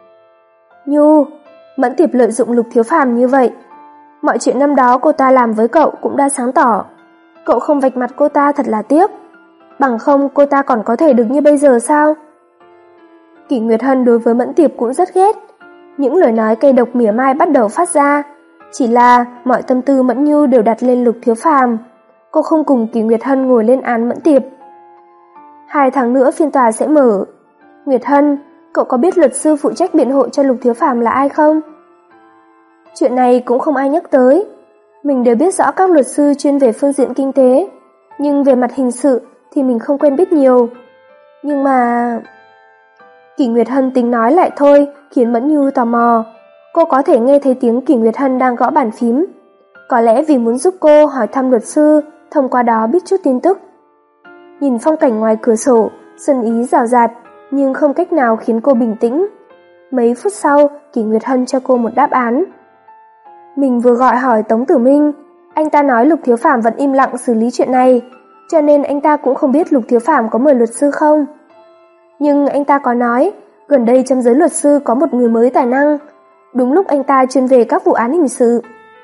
Nhu, Mẫn Tiệp lợi dụng Lục Thiếu Phàm như vậy. Mọi chuyện năm đó cô ta làm với cậu cũng đã sáng tỏ. Cậu không vạch mặt cô ta thật là tiếc. Bằng không cô ta còn có thể được như bây giờ sao? Kỷ Nguyệt Hân đối với Mẫn Tiệp cũng rất ghét. Những lời nói cay độc mỉa mai bắt đầu phát ra. Chỉ là mọi tâm tư Mẫn Nhu đều đặt lên Lục Thiếu Phàm. Cô không cùng Kỷ Nguyệt Hân ngồi lên án Mẫn Tiệp. Hai tháng nữa phiên tòa sẽ mở. Nguyệt Hân, cậu có biết luật sư phụ trách biện hộ cho Lục Thiếu Phàm là ai không? Chuyện này cũng không ai nhắc tới. Mình đều biết rõ các luật sư chuyên về phương diện kinh tế, nhưng về mặt hình sự thì mình không quen biết nhiều. Nhưng mà... Kỷ Nguyệt Hân tính nói lại thôi, khiến Mẫn Nhu tò mò. Cô có thể nghe thấy tiếng Kỷ Nguyệt Hân đang gõ bàn phím. Có lẽ vì muốn giúp cô hỏi thăm luật sư, thông qua đó biết chút tin tức. Nhìn phong cảnh ngoài cửa sổ, xuân ý rào rạt, nhưng không cách nào khiến cô bình tĩnh. Mấy phút sau, Kỷ Nguyệt Hân cho cô một đáp án. Mình vừa gọi hỏi Tống Tử Minh, anh ta nói Lục Thiếu Phàm vẫn im lặng xử lý chuyện này, cho nên anh ta cũng không biết Lục Thiếu Phàm có mời luật sư không. Nhưng anh ta có nói, gần đây trong giới luật sư có một người mới tài năng, đúng lúc anh ta chuyên về các vụ án hình sự.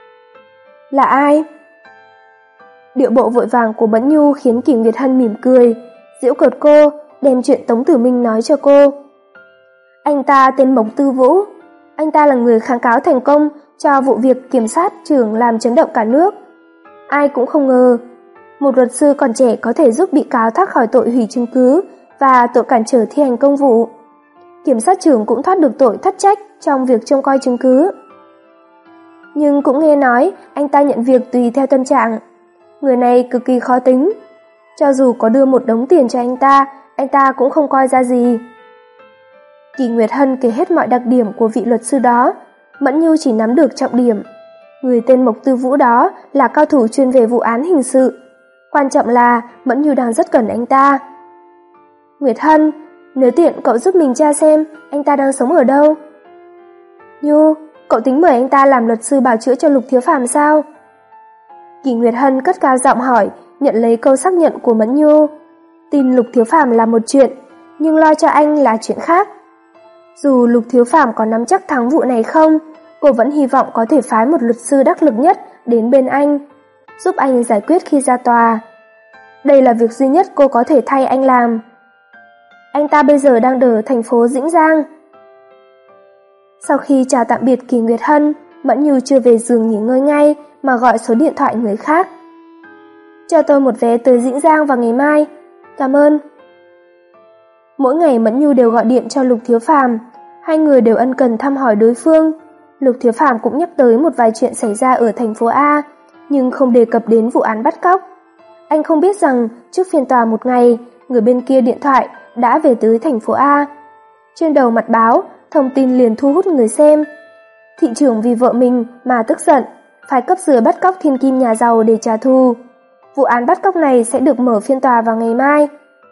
Là ai? Điệu bộ vội vàng của Mẫn Nhu khiến Kỷ Nguyệt Hân mỉm cười, giễu cợt cô, đem chuyện Tống Tử Minh nói cho cô. Anh ta tên Mộc Tư Vũ, anh ta là người kháng cáo thành công cho vụ việc kiểm sát trưởng làm chấn động cả nước. Ai cũng không ngờ, một luật sư còn trẻ có thể giúp bị cáo thoát khỏi tội hủy chứng cứ và tội cản trở thi hành công vụ. Kiểm sát trưởng cũng thoát được tội thất trách trong việc trông coi chứng cứ. Nhưng cũng nghe nói anh ta nhận việc tùy theo tâm trạng. Người này cực kỳ khó tính. Cho dù có đưa một đống tiền cho anh ta, anh ta cũng không coi ra gì. Kỷ Nguyệt Hân kể hết mọi đặc điểm của vị luật sư đó. Mẫn Nhu chỉ nắm được trọng điểm. Người tên Mộc Tư Vũ đó là cao thủ chuyên về vụ án hình sự. Quan trọng là Mẫn Nhu đang rất cần anh ta. Nguyệt Hân, nếu tiện cậu giúp mình tra xem anh ta đang sống ở đâu. Nhu, cậu tính mời anh ta làm luật sư bào chữa cho Lục Thiếu Phàm sao? Kỷ Nguyệt Hân cất cao giọng hỏi, nhận lấy câu xác nhận của Mẫn Nhu. Tin Lục Thiếu Phàm là một chuyện, nhưng lo cho anh là chuyện khác. Dù Lục Thiếu Phàm có nắm chắc thắng vụ này không, cô vẫn hy vọng có thể phái một luật sư đắc lực nhất đến bên anh, giúp anh giải quyết khi ra tòa. Đây là việc duy nhất cô có thể thay anh làm. Anh ta bây giờ đang ở thành phố Dĩnh Giang. Sau khi chào tạm biệt Kỷ Nguyệt Hân, Mẫn Nhu chưa về giường nghỉ ngơi ngay mà gọi số điện thoại người khác. Cho tôi một vé tới Dĩnh Giang vào ngày mai. Cảm ơn. Mỗi ngày Mẫn Nhu đều gọi điện cho Lục Thiếu Phàm, hai người đều ân cần thăm hỏi đối phương. Lục Thiếu Phàm cũng nhắc tới một vài chuyện xảy ra ở thành phố A, nhưng không đề cập đến vụ án bắt cóc. Anh không biết rằng trước phiên tòa một ngày, người bên kia điện thoại đã về tới thành phố A. Trên đầu mặt báo, thông tin liền thu hút người xem. Thị trưởng vì vợ mình mà tức giận, phải cấp dưới bắt cóc thiên kim nhà giàu để trả thù. Vụ án bắt cóc này sẽ được mở phiên tòa vào ngày mai.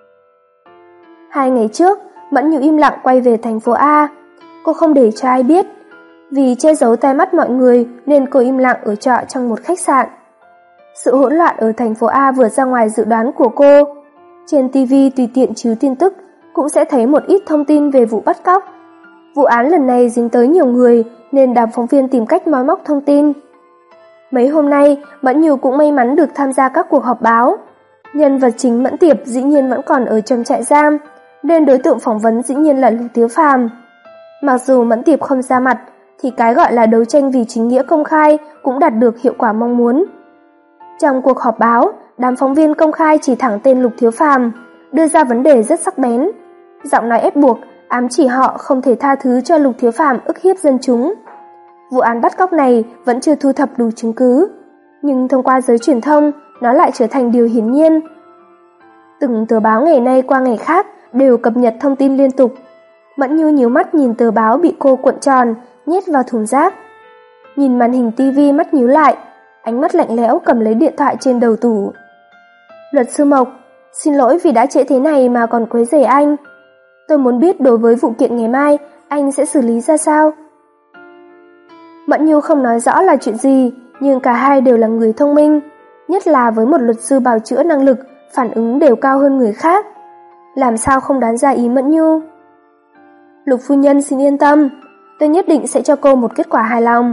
Hai ngày trước, Mẫn Nhu im lặng quay về thành phố A. Cô không để cho ai biết. Vì che giấu tai mắt mọi người nên cô im lặng ở trọ trong một khách sạn. Sự hỗn loạn ở thành phố A vượt ra ngoài dự đoán của cô. Trên ti vi tùy tiện chiếu tin tức cũng sẽ thấy một ít thông tin về vụ bắt cóc. Vụ án lần này dính tới nhiều người nên đám phóng viên tìm cách moi móc thông tin. Mấy hôm nay, Mẫn Nhu cũng may mắn được tham gia các cuộc họp báo. Nhân vật chính Mẫn Tiệp dĩ nhiên vẫn còn ở trong trại giam, nên đối tượng phỏng vấn dĩ nhiên là Lục Thiếu Phàm. Mặc dù Mẫn Tiệp không ra mặt, thì cái gọi là đấu tranh vì chính nghĩa công khai cũng đạt được hiệu quả mong muốn. Trong cuộc họp báo, đám phóng viên công khai chỉ thẳng tên Lục Thiếu Phàm, đưa ra vấn đề rất sắc bén. Giọng nói ép buộc, ám chỉ họ không thể tha thứ cho Lục Thiếu Phàm ức hiếp dân chúng. Vụ án bắt cóc này vẫn chưa thu thập đủ chứng cứ, nhưng thông qua giới truyền thông, nó lại trở thành điều hiển nhiên. Từng tờ báo ngày nay qua ngày khác đều cập nhật thông tin liên tục. Mẫn Nhu nhíu mắt nhìn tờ báo bị cô cuộn tròn, nhét vào thùng rác. Nhìn màn hình tivi mắt nhíu lại, ánh mắt lạnh lẽo cầm lấy điện thoại trên đầu tủ. Luật sư Mộc, xin lỗi vì đã trễ thế này mà còn quấy rầy anh. Tôi muốn biết đối với vụ kiện ngày mai, anh sẽ xử lý ra sao? Mẫn Nhu không nói rõ là chuyện gì, nhưng cả hai đều là người thông minh, nhất là với một luật sư bào chữa năng lực, phản ứng đều cao hơn người khác. Làm sao không đoán ra ý Mẫn Nhu? Lục phu nhân xin yên tâm, tôi nhất định sẽ cho cô một kết quả hài lòng.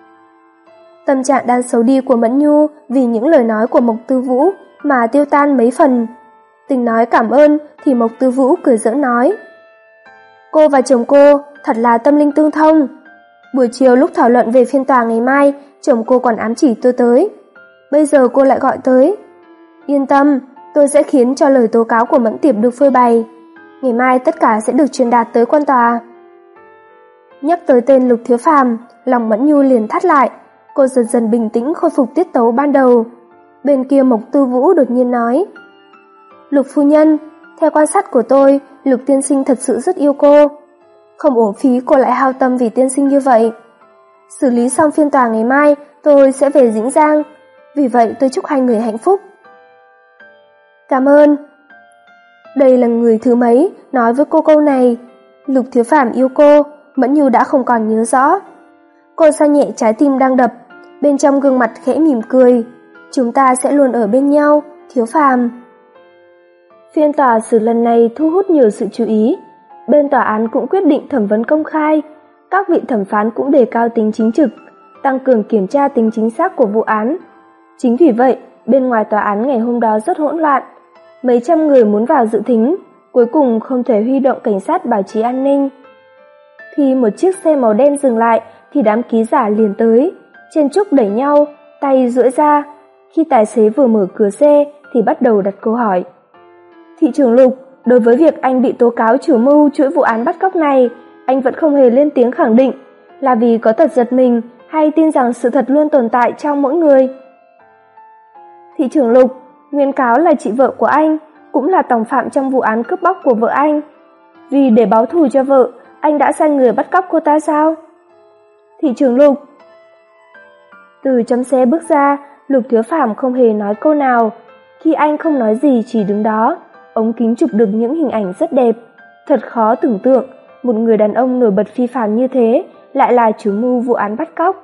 Tâm trạng đang xấu đi của Mẫn Nhu vì những lời nói của Mộc Tư Vũ mà tiêu tan mấy phần. Tình nói cảm ơn thì Mộc Tư Vũ cười giỡn nói: Cô và chồng cô thật là tâm linh tương thông. Buổi chiều lúc thảo luận về phiên tòa ngày mai, chồng cô còn ám chỉ tôi tới. Bây giờ cô lại gọi tới. Yên tâm, tôi sẽ khiến cho lời tố cáo của Mẫn Tiệp được phơi bày. Ngày mai tất cả sẽ được truyền đạt tới quan tòa. Nhắc tới tên Lục Thiếu Phàm, lòng Mẫn Nhu liền thắt lại. Cô dần dần bình tĩnh khôi phục tiết tấu ban đầu. Bên kia Mộc Tư Vũ đột nhiên nói: Lục phu nhân, theo quan sát của tôi, Lục tiên sinh thật sự rất yêu cô. Không uổng phí cô lại hao tâm vì tiên sinh như vậy. Xử lý xong phiên tòa ngày mai, tôi sẽ về Dĩnh Giang. Vì vậy tôi chúc hai người hạnh phúc. Cảm ơn. Đây là người thứ mấy nói với cô câu này. Lục Thiếu Phàm yêu cô, Mẫn Nhu đã không còn nhớ rõ. Cô xoa nhẹ trái tim đang đập, bên trong gương mặt khẽ mỉm cười. Chúng ta sẽ luôn ở bên nhau, Thiếu Phàm. Phiên tòa xử lần này thu hút nhiều sự chú ý. Bên tòa án cũng quyết định thẩm vấn công khai. Các vị thẩm phán cũng đề cao tính chính trực, tăng cường kiểm tra tính chính xác của vụ án. Chính vì vậy, bên ngoài tòa án ngày hôm đó rất hỗn loạn. Mấy trăm người muốn vào dự thính, cuối cùng không thể huy động cảnh sát bảo trì an ninh. Khi một chiếc xe màu đen dừng lại thì đám ký giả liền tới, chen chúc đẩy nhau, tay duỗi ra. Khi tài xế vừa mở cửa xe thì bắt đầu đặt câu hỏi. Thị trưởng Lục, đối với việc anh bị tố cáo chủ mưu chuỗi vụ án bắt cóc này, anh vẫn không hề lên tiếng khẳng định, là vì có tật giật mình hay tin rằng sự thật luôn tồn tại trong mỗi người? Thị trưởng Lục, nguyên cáo là chị vợ của anh, cũng là tòng phạm trong vụ án cướp bóc của vợ anh. Vì để báo thù cho vợ, anh đã sai người bắt cóc cô ta sao? Thị trưởng Lục. Từ trong xe bước ra, Lục Thiếu Phàm không hề nói câu nào. Khi anh không nói gì chỉ đứng đó, ống kính chụp được những hình ảnh rất đẹp. Thật khó tưởng tượng, một người đàn ông nổi bật phi phàm như thế lại là chủ mưu vụ án bắt cóc.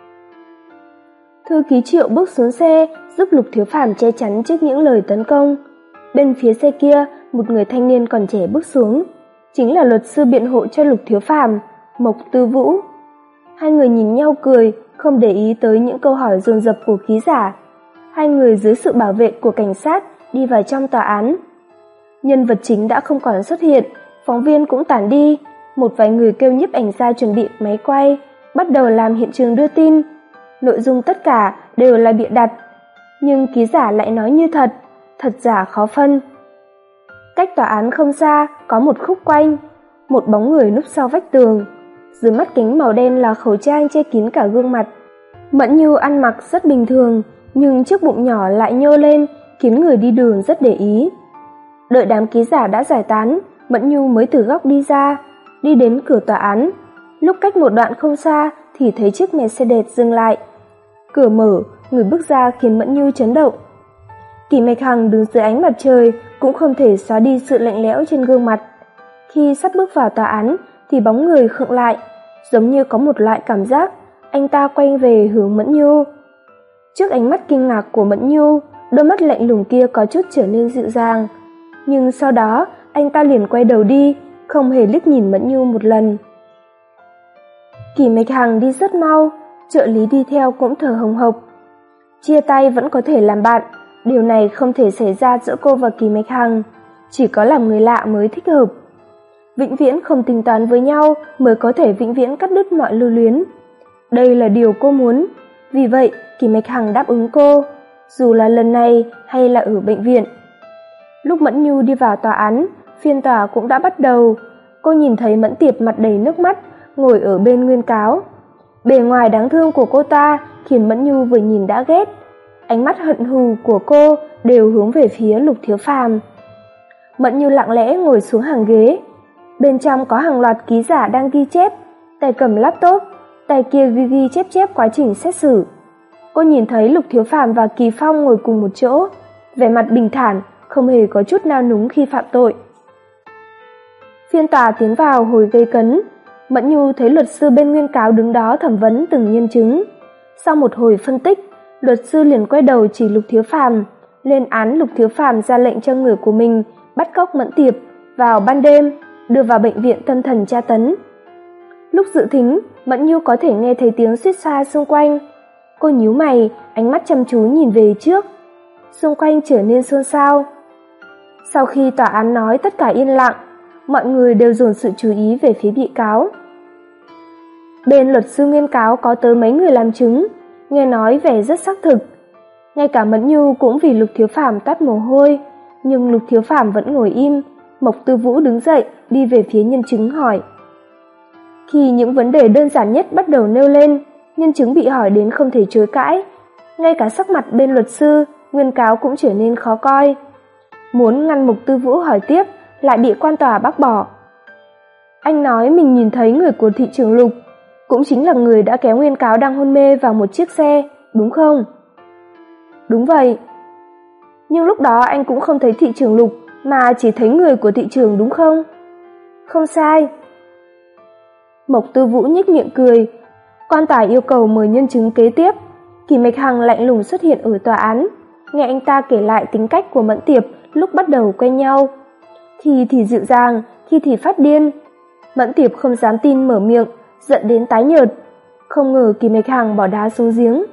Thư ký Triệu bước xuống xe, giúp Lục Thiếu Phàm che chắn trước những lời tấn công. Bên phía xe kia, một người thanh niên còn trẻ bước xuống, chính là luật sư biện hộ cho Lục Thiếu Phàm, Mộc Tư Vũ. Hai người nhìn nhau cười, không để ý tới những câu hỏi dồn dập của ký giả. Hai người dưới sự bảo vệ của cảnh sát đi vào trong tòa án. Nhân vật chính đã không còn xuất hiện, phóng viên cũng tản đi. Một vài người kêu nhiếp ảnh gia chuẩn bị máy quay, bắt đầu làm hiện trường đưa tin. Nội dung tất cả đều là bịa đặt, nhưng ký giả lại nói như thật, thật giả khó phân. Cách tòa án không xa có một khúc quanh, một bóng người núp sau vách tường. Dưới mắt kính màu đen là khẩu trang che kín cả gương mặt. Mẫn Nhu ăn mặc rất bình thường, nhưng chiếc bụng nhỏ lại nhô lên, khiến người đi đường rất để ý. Đợi đám ký giả đã giải tán, Mẫn Nhu mới từ góc đi ra, đi đến cửa tòa án. Lúc cách một đoạn không xa thì thấy chiếc Mercedes dừng lại. Cửa mở, người bước ra khiến Mẫn Nhu chấn động. Kỷ Mạch Hằng đứng dưới ánh mặt trời cũng không thể xóa đi sự lạnh lẽo trên gương mặt. Khi sắp bước vào tòa án thì bóng người khựng lại, giống như có một loại cảm giác. Anh ta quay về hướng Mẫn Nhu. Trước ánh mắt kinh ngạc của Mẫn Nhu, đôi mắt lạnh lùng kia có chút trở nên dịu dàng. Nhưng sau đó anh ta liền quay đầu đi, không hề liếc nhìn Mẫn Nhu một lần. Kỷ Mạch Hằng đi rất mau, trợ lý đi theo cũng thở hồng hộc. Chia tay vẫn có thể làm bạn, điều này không thể xảy ra giữa cô và Kỷ Mạch Hằng, chỉ có làm người lạ mới thích hợp. Vĩnh viễn không tính toán với nhau mới có thể vĩnh viễn cắt đứt mọi lưu luyến. Đây là điều cô muốn, vì vậy Kỷ Mạch Hằng đáp ứng cô, dù là lần này hay là ở bệnh viện. Lúc Mẫn Nhu đi vào tòa án, phiên tòa cũng đã bắt đầu. Cô nhìn thấy Mẫn Tiệp mặt đầy nước mắt, ngồi ở bên nguyên cáo. Bề ngoài đáng thương của cô ta khiến Mẫn Nhu vừa nhìn đã ghét. Ánh mắt hận thù của cô đều hướng về phía Lục Thiếu Phàm. Mẫn Nhu lặng lẽ ngồi xuống hàng ghế. Bên trong có hàng loạt ký giả đang ghi chép, tay cầm laptop, tay kia ghi ghi chép chép quá trình xét xử. Cô nhìn thấy Lục Thiếu Phàm và Kỳ Phong ngồi cùng một chỗ, vẻ mặt bình thản, không hề có chút nao núng khi phạm tội. Phiên tòa tiến vào hồi gây cấn. Mẫn Nhu thấy luật sư bên nguyên cáo đứng đó thẩm vấn từng nhân chứng. Sau một hồi phân tích, luật sư liền quay đầu chỉ Lục Thiếu Phàm, lên án Lục Thiếu Phàm ra lệnh cho người của mình bắt cóc Mẫn Tiệp vào ban đêm, đưa vào bệnh viện tâm thần tra tấn. Lúc dự thính, Mẫn Nhu có thể nghe thấy tiếng xuýt xoa xung quanh. Cô nhíu mày, ánh mắt chăm chú nhìn về trước. Xung quanh trở nên xôn xao. Sau khi tòa án nói tất cả yên lặng, mọi người đều dồn sự chú ý về phía bị cáo. Bên luật sư nguyên cáo có tới mấy người làm chứng, nghe nói vẻ rất xác thực. Ngay cả Mẫn Nhu cũng vì Lục Thiếu Phàm toát mồ hôi, nhưng Lục Thiếu Phàm vẫn ngồi im. Mộc Tư Vũ đứng dậy, đi về phía nhân chứng hỏi. Khi những vấn đề đơn giản nhất bắt đầu nêu lên, nhân chứng bị hỏi đến không thể chối cãi. Ngay cả sắc mặt bên luật sư, nguyên cáo cũng trở nên khó coi. Muốn ngăn Mộc Tư Vũ hỏi tiếp, lại bị quan tòa bác bỏ. Anh nói mình nhìn thấy người của thị trưởng Lục, cũng chính là người đã kéo nguyên cáo đang hôn mê vào một chiếc xe, đúng không? Đúng vậy. Nhưng lúc đó anh cũng không thấy thị trưởng Lục, mà chỉ thấy người của thị trưởng đúng không? Không sai. Mộc Tư Vũ nhếch miệng cười. Quan tòa yêu cầu mời nhân chứng kế tiếp. Kỳ Mạch Hằng lạnh lùng xuất hiện ở tòa án, nghe anh ta kể lại tính cách của Mẫn Tiệp lúc bắt đầu quen nhau. Khi thì dịu dàng, khi thì phát điên. Mẫn Tiệp không dám tin mở miệng, giận đến tái nhợt. Không ngờ Kỳ Mạch Hằng bỏ đá xuống giếng.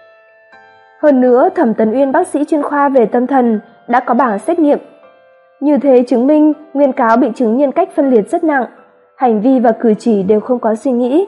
Hơn nữa, Thẩm Tấn Uyên bác sĩ chuyên khoa về tâm thần đã có bảng xét nghiệm. Như thế chứng minh nguyên cáo bị chứng nhân cách phân liệt rất nặng, hành vi và cử chỉ đều không có suy nghĩ.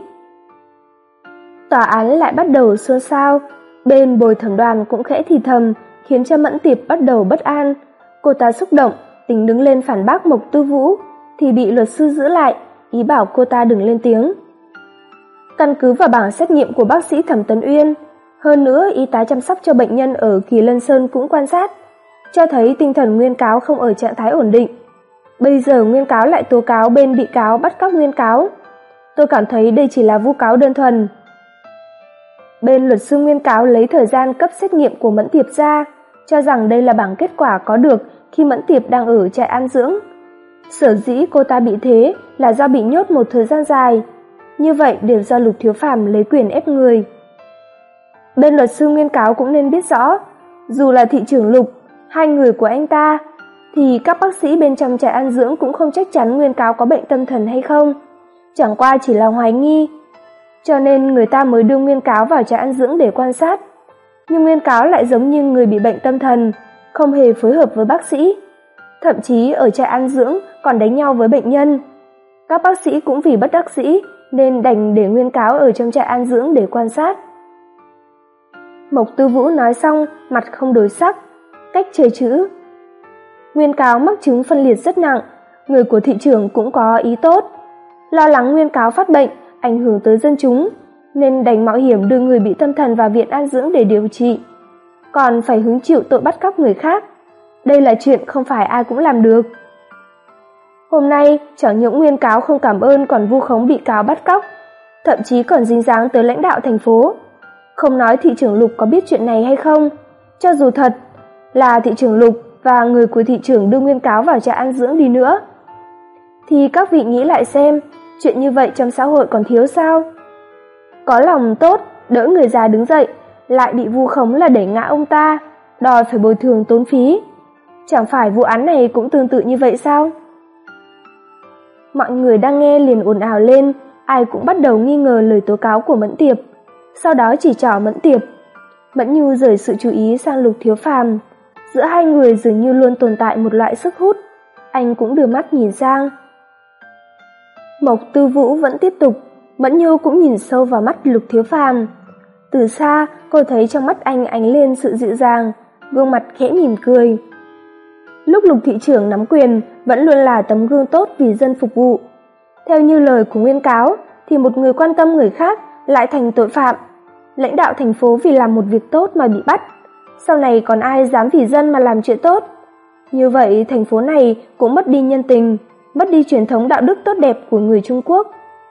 Tòa án lại bắt đầu xôn xao, bên bồi thẩm đoàn cũng khẽ thì thầm, khiến cho Mẫn Tiệp bắt đầu bất an. Cô ta xúc động, tính đứng lên phản bác Mộc Tư Vũ, thì bị luật sư giữ lại, ý bảo cô ta đừng lên tiếng. Căn cứ vào bảng xét nghiệm của bác sĩ Thẩm Tấn Uyên, hơn nữa y tá chăm sóc cho bệnh nhân ở Kỳ Lân Sơn cũng quan sát, cho thấy tinh thần nguyên cáo không ở trạng thái ổn định. Bây giờ nguyên cáo lại tố cáo bên bị cáo bắt cóc nguyên cáo. Tôi cảm thấy đây chỉ là vu cáo đơn thuần. Bên luật sư nguyên cáo lấy thời gian cấp xét nghiệm của Mẫn Tiệp ra, cho rằng đây là bảng kết quả có được khi Mẫn Tiệp đang ở trại an dưỡng. Sở dĩ cô ta bị thế là do bị nhốt một thời gian dài, như vậy đều do Lục Thiếu Phàm lấy quyền ép người. Bên luật sư nguyên cáo cũng nên biết rõ, dù là thị trưởng Lục, hai người của anh ta, thì các bác sĩ bên trong trại an dưỡng cũng không chắc chắn nguyên cáo có bệnh tâm thần hay không, chẳng qua chỉ là hoài nghi, cho nên người ta mới đưa nguyên cáo vào trại an dưỡng để quan sát. Nhưng nguyên cáo lại giống như người bị bệnh tâm thần, không hề phối hợp với bác sĩ, thậm chí ở trại an dưỡng còn đánh nhau với bệnh nhân. Các bác sĩ cũng vì bất đắc dĩ nên đành để nguyên cáo ở trong trại an dưỡng để quan sát. Mộc Tư Vũ nói xong, mặt không đổi sắc, cách chơi chữ. Nguyên cáo mắc chứng phân liệt rất nặng, người của thị trưởng cũng có ý tốt, lo lắng nguyên cáo phát bệnh, ảnh hưởng tới dân chúng, nên đành mạo hiểm đưa người bị tâm thần vào viện an dưỡng để điều trị, còn phải hứng chịu tội bắt cóc người khác. Đây là chuyện không phải ai cũng làm được. Hôm nay, chẳng những nguyên cáo không cảm ơn còn vu khống bị cáo bắt cóc, thậm chí còn dính dáng tới lãnh đạo thành phố. Không nói thị trưởng Lục có biết chuyện này hay không, cho dù thật là thị trưởng Lục và người của thị trưởng đưa nguyên cáo vào trại an dưỡng đi nữa, thì các vị nghĩ lại xem, chuyện như vậy trong xã hội còn thiếu sao? Có lòng tốt, đỡ người già đứng dậy, lại bị vu khống là đẩy ngã ông ta, đòi phải bồi thường tốn phí. Chẳng phải vụ án này cũng tương tự như vậy sao? Mọi người đang nghe liền ồn ào lên, ai cũng bắt đầu nghi ngờ lời tố cáo của Mẫn Tiệp, sau đó chỉ trỏ Mẫn Tiệp. Mẫn Nhu rời sự chú ý sang Lục Thiếu Phàm, giữa hai người dường như luôn tồn tại một loại sức hút, anh cũng đưa mắt nhìn sang. Mộc Tư Vũ vẫn tiếp tục, Mẫn Nhu cũng nhìn sâu vào mắt Lục Thiếu Phàm. Từ xa, cô thấy trong mắt anh ánh lên sự dịu dàng, gương mặt khẽ mỉm cười. Lúc Lục thị trưởng nắm quyền, vẫn luôn là tấm gương tốt vì dân phục vụ. Theo như lời của nguyên cáo, thì một người quan tâm người khác lại thành tội phạm. Lãnh đạo thành phố vì làm một việc tốt mà bị bắt, sau này còn ai dám vì dân mà làm chuyện tốt? Như vậy thành phố này cũng mất đi nhân tình, mất đi truyền thống đạo đức tốt đẹp của người Trung Quốc.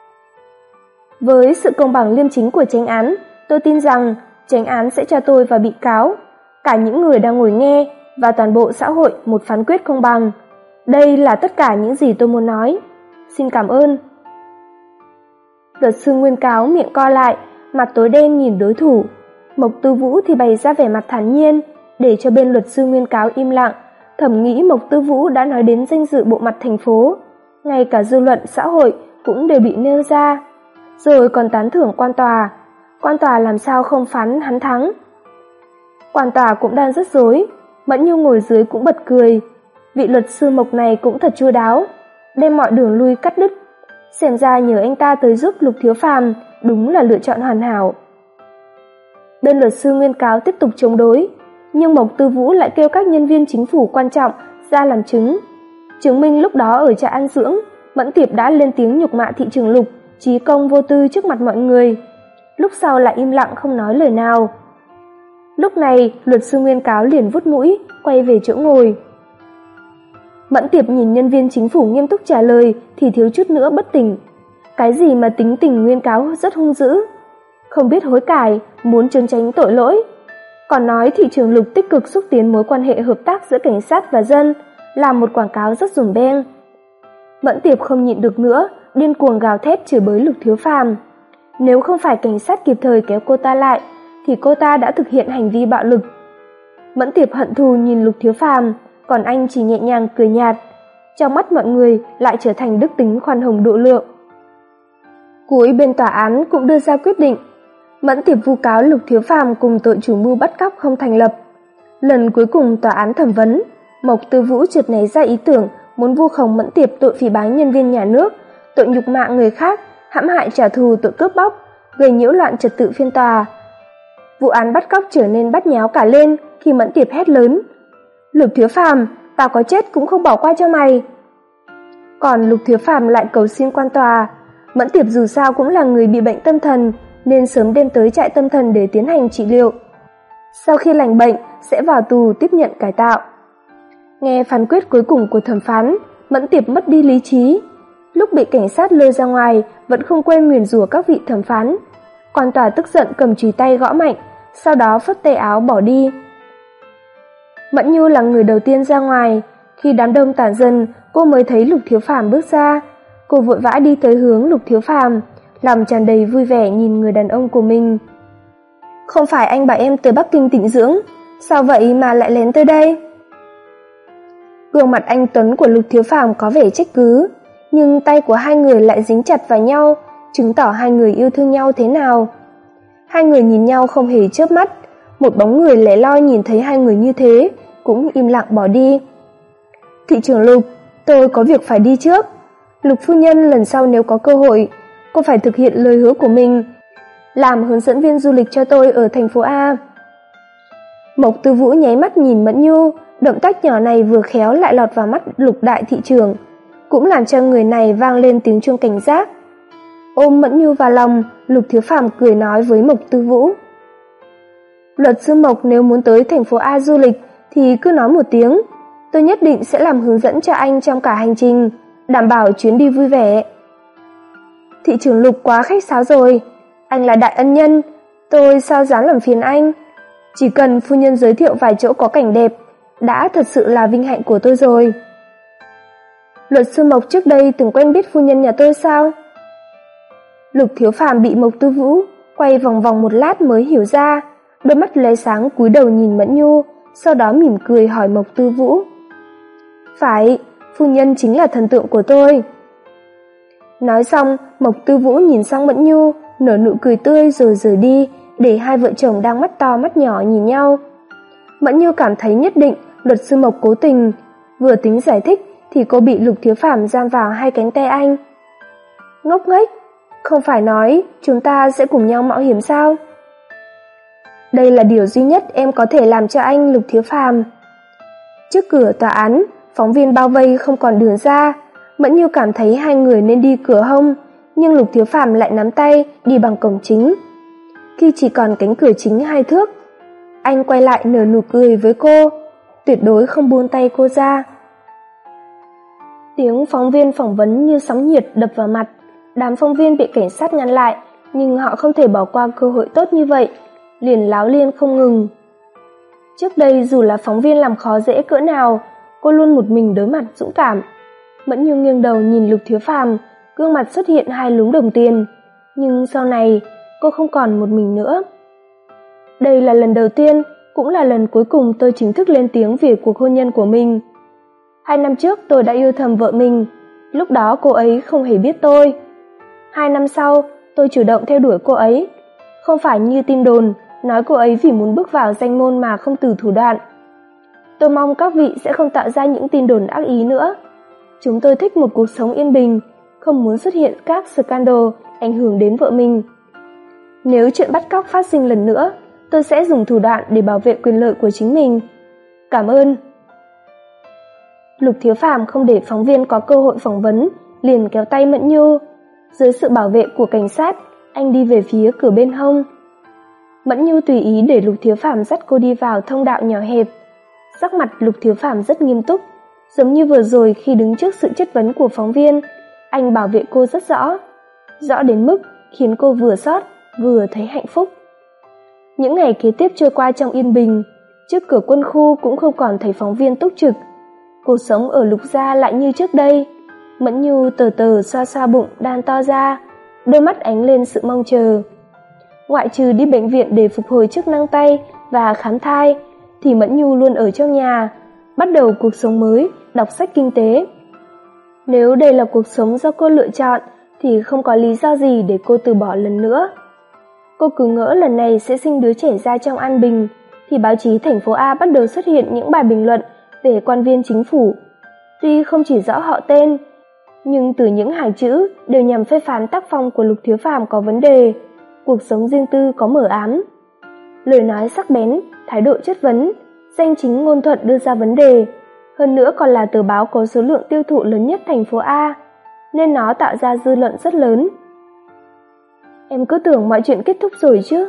Với sự công bằng liêm chính của chánh án, tôi tin rằng chánh án sẽ cho tôi và bị cáo, cả những người đang ngồi nghe và toàn bộ xã hội một phán quyết công bằng. Đây là tất cả những gì tôi muốn nói. Xin cảm ơn. Luật sư nguyên cáo miệng co lại, mặt tối đen nhìn đối thủ. Mộc Tư Vũ thì bày ra vẻ mặt thản nhiên, để cho bên luật sư Nguyên Cáo im lặng, thầm nghĩ Mộc Tư Vũ đã nói đến danh dự bộ mặt thành phố, ngay cả dư luận xã hội cũng đều bị nêu ra, rồi còn tán thưởng quan tòa. Quan tòa làm sao không phán hắn thắng. Quan tòa cũng đang rất rối, Mẫn Nhu ngồi dưới cũng bật cười. Vị luật sư Mộc này cũng thật chu đáo, đem mọi đường lui cắt đứt. Xem ra nhờ anh ta tới giúp Lục Thiếu Phàm đúng là lựa chọn hoàn hảo. Bên luật sư Nguyên Cáo tiếp tục chống đối, nhưng Mộc Tư Vũ lại kêu các nhân viên chính phủ quan trọng ra làm chứng, chứng minh lúc đó ở trại an dưỡng, Mẫn Tiệp đã lên tiếng nhục mạ thị trưởng Lục, trí công vô tư trước mặt mọi người. Lúc sau lại im lặng không nói lời nào. Lúc này, luật sư Nguyên Cáo liền vuốt mũi, quay về chỗ ngồi. Mẫn Tiệp nhìn nhân viên chính phủ nghiêm túc trả lời thì thiếu chút nữa bất tỉnh. Cái gì mà tính tình Nguyên Cáo rất hung dữ, không biết hối cải, muốn trốn tránh tội lỗi. Còn nói thị trưởng Lục tích cực xúc tiến mối quan hệ hợp tác giữa cảnh sát và dân, làm một quảng cáo rất dùm beng. Mẫn Tiệp không nhịn được nữa, điên cuồng gào thét chửi bới Lục Thiếu Phàm. Nếu không phải cảnh sát kịp thời kéo cô ta lại, thì cô ta đã thực hiện hành vi bạo lực. Mẫn Tiệp hận thù nhìn Lục Thiếu Phàm, còn anh chỉ nhẹ nhàng cười nhạt, trong mắt mọi người lại trở thành đức tính khoan hồng độ lượng. Cuối bên tòa án cũng đưa ra quyết định, Mẫn Tiệp vu cáo Lục Thiếu Phàm cùng tội chủ mưu bắt cóc không thành lập. Lần cuối cùng tòa án thẩm vấn, Mộc Tư Vũ chợt nảy ra ý tưởng muốn vu khống Mẫn Tiệp tội phỉ báng nhân viên nhà nước, tội nhục mạ người khác, hãm hại trả thù tội cướp bóc, gây nhiễu loạn trật tự phiên tòa. Vụ án bắt cóc trở nên bắt nháo cả lên khi Mẫn Tiệp hét lớn: "Lục Thiếu Phàm, tao có chết cũng không bỏ qua cho mày." Còn Lục Thiếu Phàm lại cầu xin quan tòa, Mẫn Tiệp dù sao cũng là người bị bệnh tâm thần, nên sớm đem tới trại tâm thần để tiến hành trị liệu. Sau khi lành bệnh sẽ vào tù tiếp nhận cải tạo. Nghe phán quyết cuối cùng của thẩm phán, Mẫn Tiệp mất đi lý trí. Lúc bị cảnh sát lôi ra ngoài, vẫn không quên nguyền rủa các vị thẩm phán. Quan tòa tức giận cầm chùy tay gõ mạnh, sau đó phất tay áo bỏ đi. Mẫn Nhu là người đầu tiên ra ngoài, khi đám đông tản dần, cô mới thấy Lục Thiếu Phàm bước ra. Cô vội vã đi tới hướng Lục Thiếu Phàm, lòng tràn đầy vui vẻ nhìn người đàn ông của mình. "Không phải anh bảo em tới Bắc Kinh tĩnh dưỡng, sao vậy mà lại lén tới đây?" Gương mặt anh tuấn của Lục Thiếu Phàm có vẻ trách cứ, nhưng tay của hai người lại dính chặt vào nhau, chứng tỏ hai người yêu thương nhau thế nào. Hai người nhìn nhau không hề chớp mắt, một bóng người lẻ loi nhìn thấy hai người như thế, cũng im lặng bỏ đi. "Thị trưởng Lục, tôi có việc phải đi trước. Lục phu nhân, lần sau nếu có cơ hội, cô phải thực hiện lời hứa của mình, làm hướng dẫn viên du lịch cho tôi ở thành phố A." Mộc Tư Vũ nháy mắt nhìn Mẫn Nhu, động tác nhỏ này vừa khéo lại lọt vào mắt Lục đại thị trưởng, cũng làm cho người này vang lên tiếng chuông cảnh giác. Ôm Mẫn Nhu vào lòng, Lục Thiếu Phàm cười nói với Mộc Tư Vũ: "Luật sư Mộc nếu muốn tới thành phố A du lịch thì cứ nói một tiếng, tôi nhất định sẽ làm hướng dẫn cho anh trong cả hành trình, đảm bảo chuyến đi vui vẻ." "Thị trưởng Lục quá khách sáo rồi, anh là đại ân nhân, tôi sao dám làm phiền anh. Chỉ cần phu nhân giới thiệu vài chỗ có cảnh đẹp, đã thật sự là vinh hạnh của tôi rồi." "Luật sư Mộc trước đây từng quen biết phu nhân nhà tôi sao?" Lục Thiếu Phàm bị Mộc Tư Vũ quay vòng vòng một lát mới hiểu ra, đôi mắt lóe sáng cúi đầu nhìn Mẫn Nhu, sau đó mỉm cười hỏi Mộc Tư Vũ: "Phải, phu nhân chính là thần tượng của tôi." Nói xong, Mộc Tư Vũ nhìn sang Mẫn Nhu, nở nụ cười tươi rồi rời đi, để hai vợ chồng đang mắt to mắt nhỏ nhìn nhau. Mẫn Nhu cảm thấy nhất định luật sư Mộc cố tình, vừa tính giải thích thì cô bị Lục Thiếu Phàm giam vào hai cánh tay anh. "Ngốc nghếch, không phải nói chúng ta sẽ cùng nhau mạo hiểm sao?" "Đây là điều duy nhất em có thể làm cho anh, Lục Thiếu Phàm." Trước cửa tòa án, phóng viên bao vây không còn đường ra. Mẫn Nhu cảm thấy hai người nên đi cửa hông, nhưng Lục Thiếu Phàm lại nắm tay đi bằng cổng chính. Khi chỉ còn cánh cửa chính hai thước, anh quay lại nở nụ cười với cô, tuyệt đối không buông tay cô ra. Tiếng phóng viên phỏng vấn như sóng nhiệt đập vào mặt. Đám phóng viên bị cảnh sát ngăn lại, nhưng họ không thể bỏ qua cơ hội tốt như vậy, liền láo liên không ngừng. Trước đây dù là phóng viên làm khó dễ cỡ nào, cô luôn một mình đối mặt dũng cảm. Mẫn Nhu nghiêng đầu nhìn Lục Thiếu Phàm, gương mặt xuất hiện hai lúm đồng tiền, nhưng sau này cô không còn một mình nữa. Đây là lần đầu tiên, cũng là lần cuối cùng tôi chính thức lên tiếng về cuộc hôn nhân của mình. Hai năm trước tôi đã yêu thầm vợ mình, lúc đó cô ấy không hề biết tôi. Hai năm sau, tôi chủ động theo đuổi cô ấy, không phải như tin đồn, nói cô ấy vì muốn bước vào danh môn mà không từ thủ đoạn. Tôi mong các vị sẽ không tạo ra những tin đồn ác ý nữa. Chúng tôi thích một cuộc sống yên bình, không muốn xuất hiện các scandal ảnh hưởng đến vợ mình. Nếu chuyện bắt cóc phát sinh lần nữa, tôi sẽ dùng thủ đoạn để bảo vệ quyền lợi của chính mình. Cảm ơn. Lục Thiếu Phàm không để phóng viên có cơ hội phỏng vấn, liền kéo tay Mẫn Nhu. Dưới sự bảo vệ của cảnh sát, anh đi về phía cửa bên hông. Mẫn Nhu tùy ý để Lục Thiếu Phàm dắt cô đi vào thông đạo nhỏ hẹp. Sắc mặt Lục Thiếu Phàm rất nghiêm túc, giống như vừa rồi khi đứng trước sự chất vấn của phóng viên, anh bảo vệ cô rất rõ, rõ đến mức khiến cô vừa xót vừa thấy hạnh phúc. Những ngày kế tiếp trôi qua trong yên bình, trước cửa quân khu cũng không còn thấy phóng viên túc trực. Cuộc sống ở Lục gia lại như trước đây. Mẫn Nhu tờ tờ xoa xoa bụng đan to ra, đôi mắt ánh lên sự mong chờ. Ngoại trừ đi bệnh viện để phục hồi chức năng tay và khám thai, thì Mẫn Nhu luôn ở trong nhà, bắt đầu cuộc sống mới, đọc sách kinh tế. Nếu đây là cuộc sống do cô lựa chọn, thì không có lý do gì để cô từ bỏ lần nữa. Cô cứ ngỡ lần này sẽ sinh đứa trẻ ra trong an bình, thì báo chí thành phố A bắt đầu xuất hiện những bài bình luận về quan viên chính phủ. Tuy không chỉ rõ họ tên, nhưng từ những hàng chữ đều nhằm phê phán tác phong của Lục Thiếu Phàm có vấn đề, cuộc sống riêng tư có mờ ám. Lời nói sắc bén, thái độ chất vấn, danh chính ngôn thuận đưa ra vấn đề, hơn nữa còn là tờ báo có số lượng tiêu thụ lớn nhất thành phố A, nên nó tạo ra dư luận rất lớn. Em cứ tưởng mọi chuyện kết thúc rồi chứ.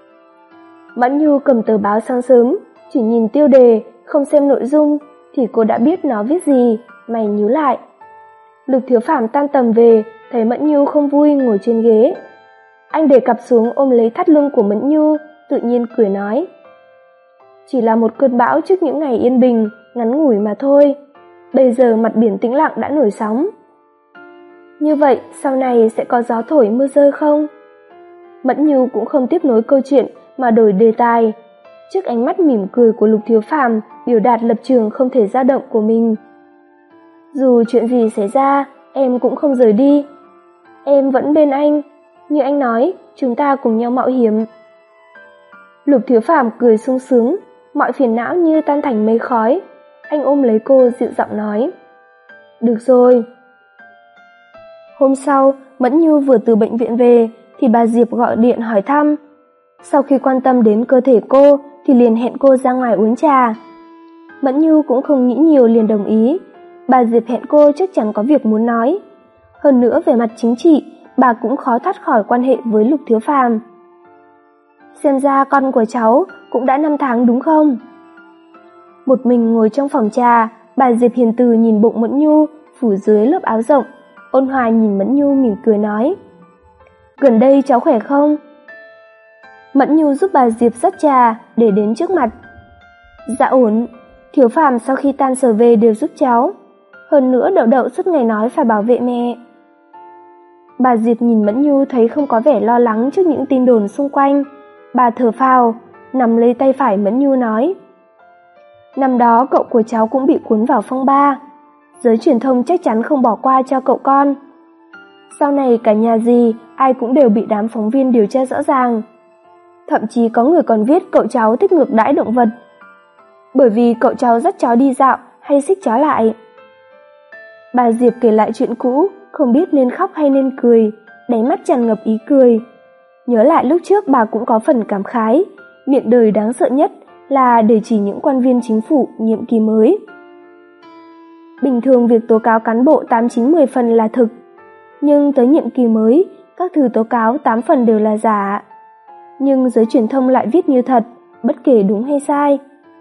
Mẫn Nhu cầm tờ báo sáng sớm, chỉ nhìn tiêu đề, không xem nội dung, thì cô đã biết nó viết gì, mày nhíu lại. Lục Thiếu Phàm tan tầm về, thấy Mẫn Nhu không vui ngồi trên ghế. Anh để cặp xuống ôm lấy thắt lưng của Mẫn Nhu, tự nhiên cười nói. Chỉ là một cơn bão trước những ngày yên bình, ngắn ngủi mà thôi. Bây giờ mặt biển tĩnh lặng đã nổi sóng. Như vậy, sau này sẽ có gió thổi mưa rơi không? Mẫn Nhu cũng không tiếp nối câu chuyện mà đổi đề tài. Trước ánh mắt mỉm cười của Lục Thiếu Phàm biểu đạt lập trường không thể dao động của mình. Dù chuyện gì xảy ra, em cũng không rời đi. Em vẫn bên anh. Như anh nói, chúng ta cùng nhau mạo hiểm. Lục Thiếu Phàm cười sung sướng, mọi phiền não như tan thành mây khói. Anh ôm lấy cô dịu giọng nói. Được rồi. Hôm sau, Mẫn Nhu vừa từ bệnh viện về, thì bà Diệp gọi điện hỏi thăm. Sau khi quan tâm đến cơ thể cô, thì liền hẹn cô ra ngoài uống trà. Mẫn Nhu cũng không nghĩ nhiều liền đồng ý. Bà Diệp hẹn cô chắc chắn có việc muốn nói. Hơn nữa về mặt chính trị, bà cũng khó thoát khỏi quan hệ với Lục Thiếu Phàm. Xem ra con của cháu cũng đã năm tháng đúng không? Một mình ngồi trong phòng trà, bà Diệp hiền từ nhìn bụng Mẫn Nhu phủ dưới lớp áo rộng, ôn hòa nhìn Mẫn Nhu mỉm cười nói. Gần đây cháu khỏe không? Mẫn Nhu giúp bà Diệp rót trà để đến trước mặt. Dạ ổn, Thiếu Phàm sau khi tan sở về đều giúp cháu. Hơn nữa Đậu Đậu suốt ngày nói phải bảo vệ mẹ. Bà Diệp nhìn Mẫn Nhu thấy không có vẻ lo lắng trước những tin đồn xung quanh. Bà thở phào, nắm lấy tay phải Mẫn Nhu nói. Năm đó cậu của cháu cũng bị cuốn vào phong ba. Giới truyền thông chắc chắn không bỏ qua cho cậu con. Sau này cả nhà gì, ai cũng đều bị đám phóng viên điều tra rõ ràng. Thậm chí có người còn viết cậu cháu thích ngược đãi động vật. Bởi vì cậu cháu dắt cháu đi dạo hay xích cháu lại. Bà Diệp kể lại chuyện cũ, không biết nên khóc hay nên cười, đáy mắt tràn ngập ý cười. Nhớ lại lúc trước bà cũng có phần cảm khái, miệng đời đáng sợ nhất là để chỉ những quan viên chính phủ nhiệm kỳ mới. Bình thường việc tố cáo cán bộ tám chín mười phần là thực, nhưng tới nhiệm kỳ mới, các thư tố cáo tám phần đều là giả. Nhưng giới truyền thông lại viết như thật, bất kể đúng hay sai.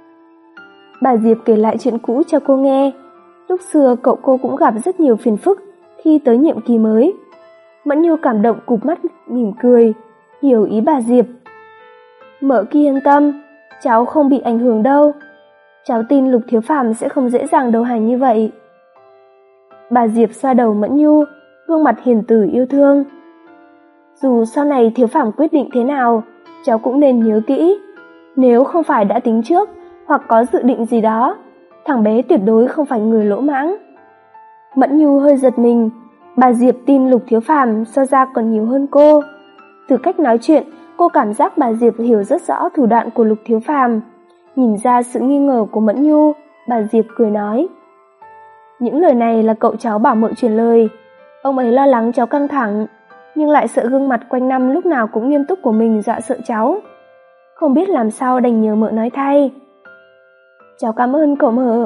Bà Diệp kể lại chuyện cũ cho cô nghe. Lúc xưa cậu cô cũng gặp rất nhiều phiền phức khi tới nhiệm kỳ mới. Mẫn Nhu cảm động cụp mắt mỉm cười, hiểu ý bà Diệp. Mợ kia yên tâm, cháu không bị ảnh hưởng đâu. Cháu tin Lục Thiếu Phàm sẽ không dễ dàng đầu hàng như vậy. Bà Diệp xoa đầu Mẫn Nhu, gương mặt hiền từ yêu thương. Dù sau này Thiếu Phàm quyết định thế nào, cháu cũng nên nhớ kỹ, nếu không phải đã tính trước hoặc có dự định gì đó, thằng bé tuyệt đối không phải người lỗ mãng. Mẫn Nhu hơi giật mình, bà Diệp tin Lục Thiếu Phàm so ra còn nhiều hơn cô. Từ cách nói chuyện, cô cảm giác bà Diệp hiểu rất rõ thủ đoạn của Lục Thiếu Phàm. Nhìn ra sự nghi ngờ của Mẫn Nhu, bà Diệp cười nói: "Những lời này là cậu cháu bảo mợ truyền lời. Ông ấy lo lắng cháu căng thẳng, nhưng lại sợ gương mặt quanh năm lúc nào cũng nghiêm túc của mình dọa sợ cháu. Không biết làm sao đành nhờ mợ nói thay." "Cháu cảm ơn cậu mợ."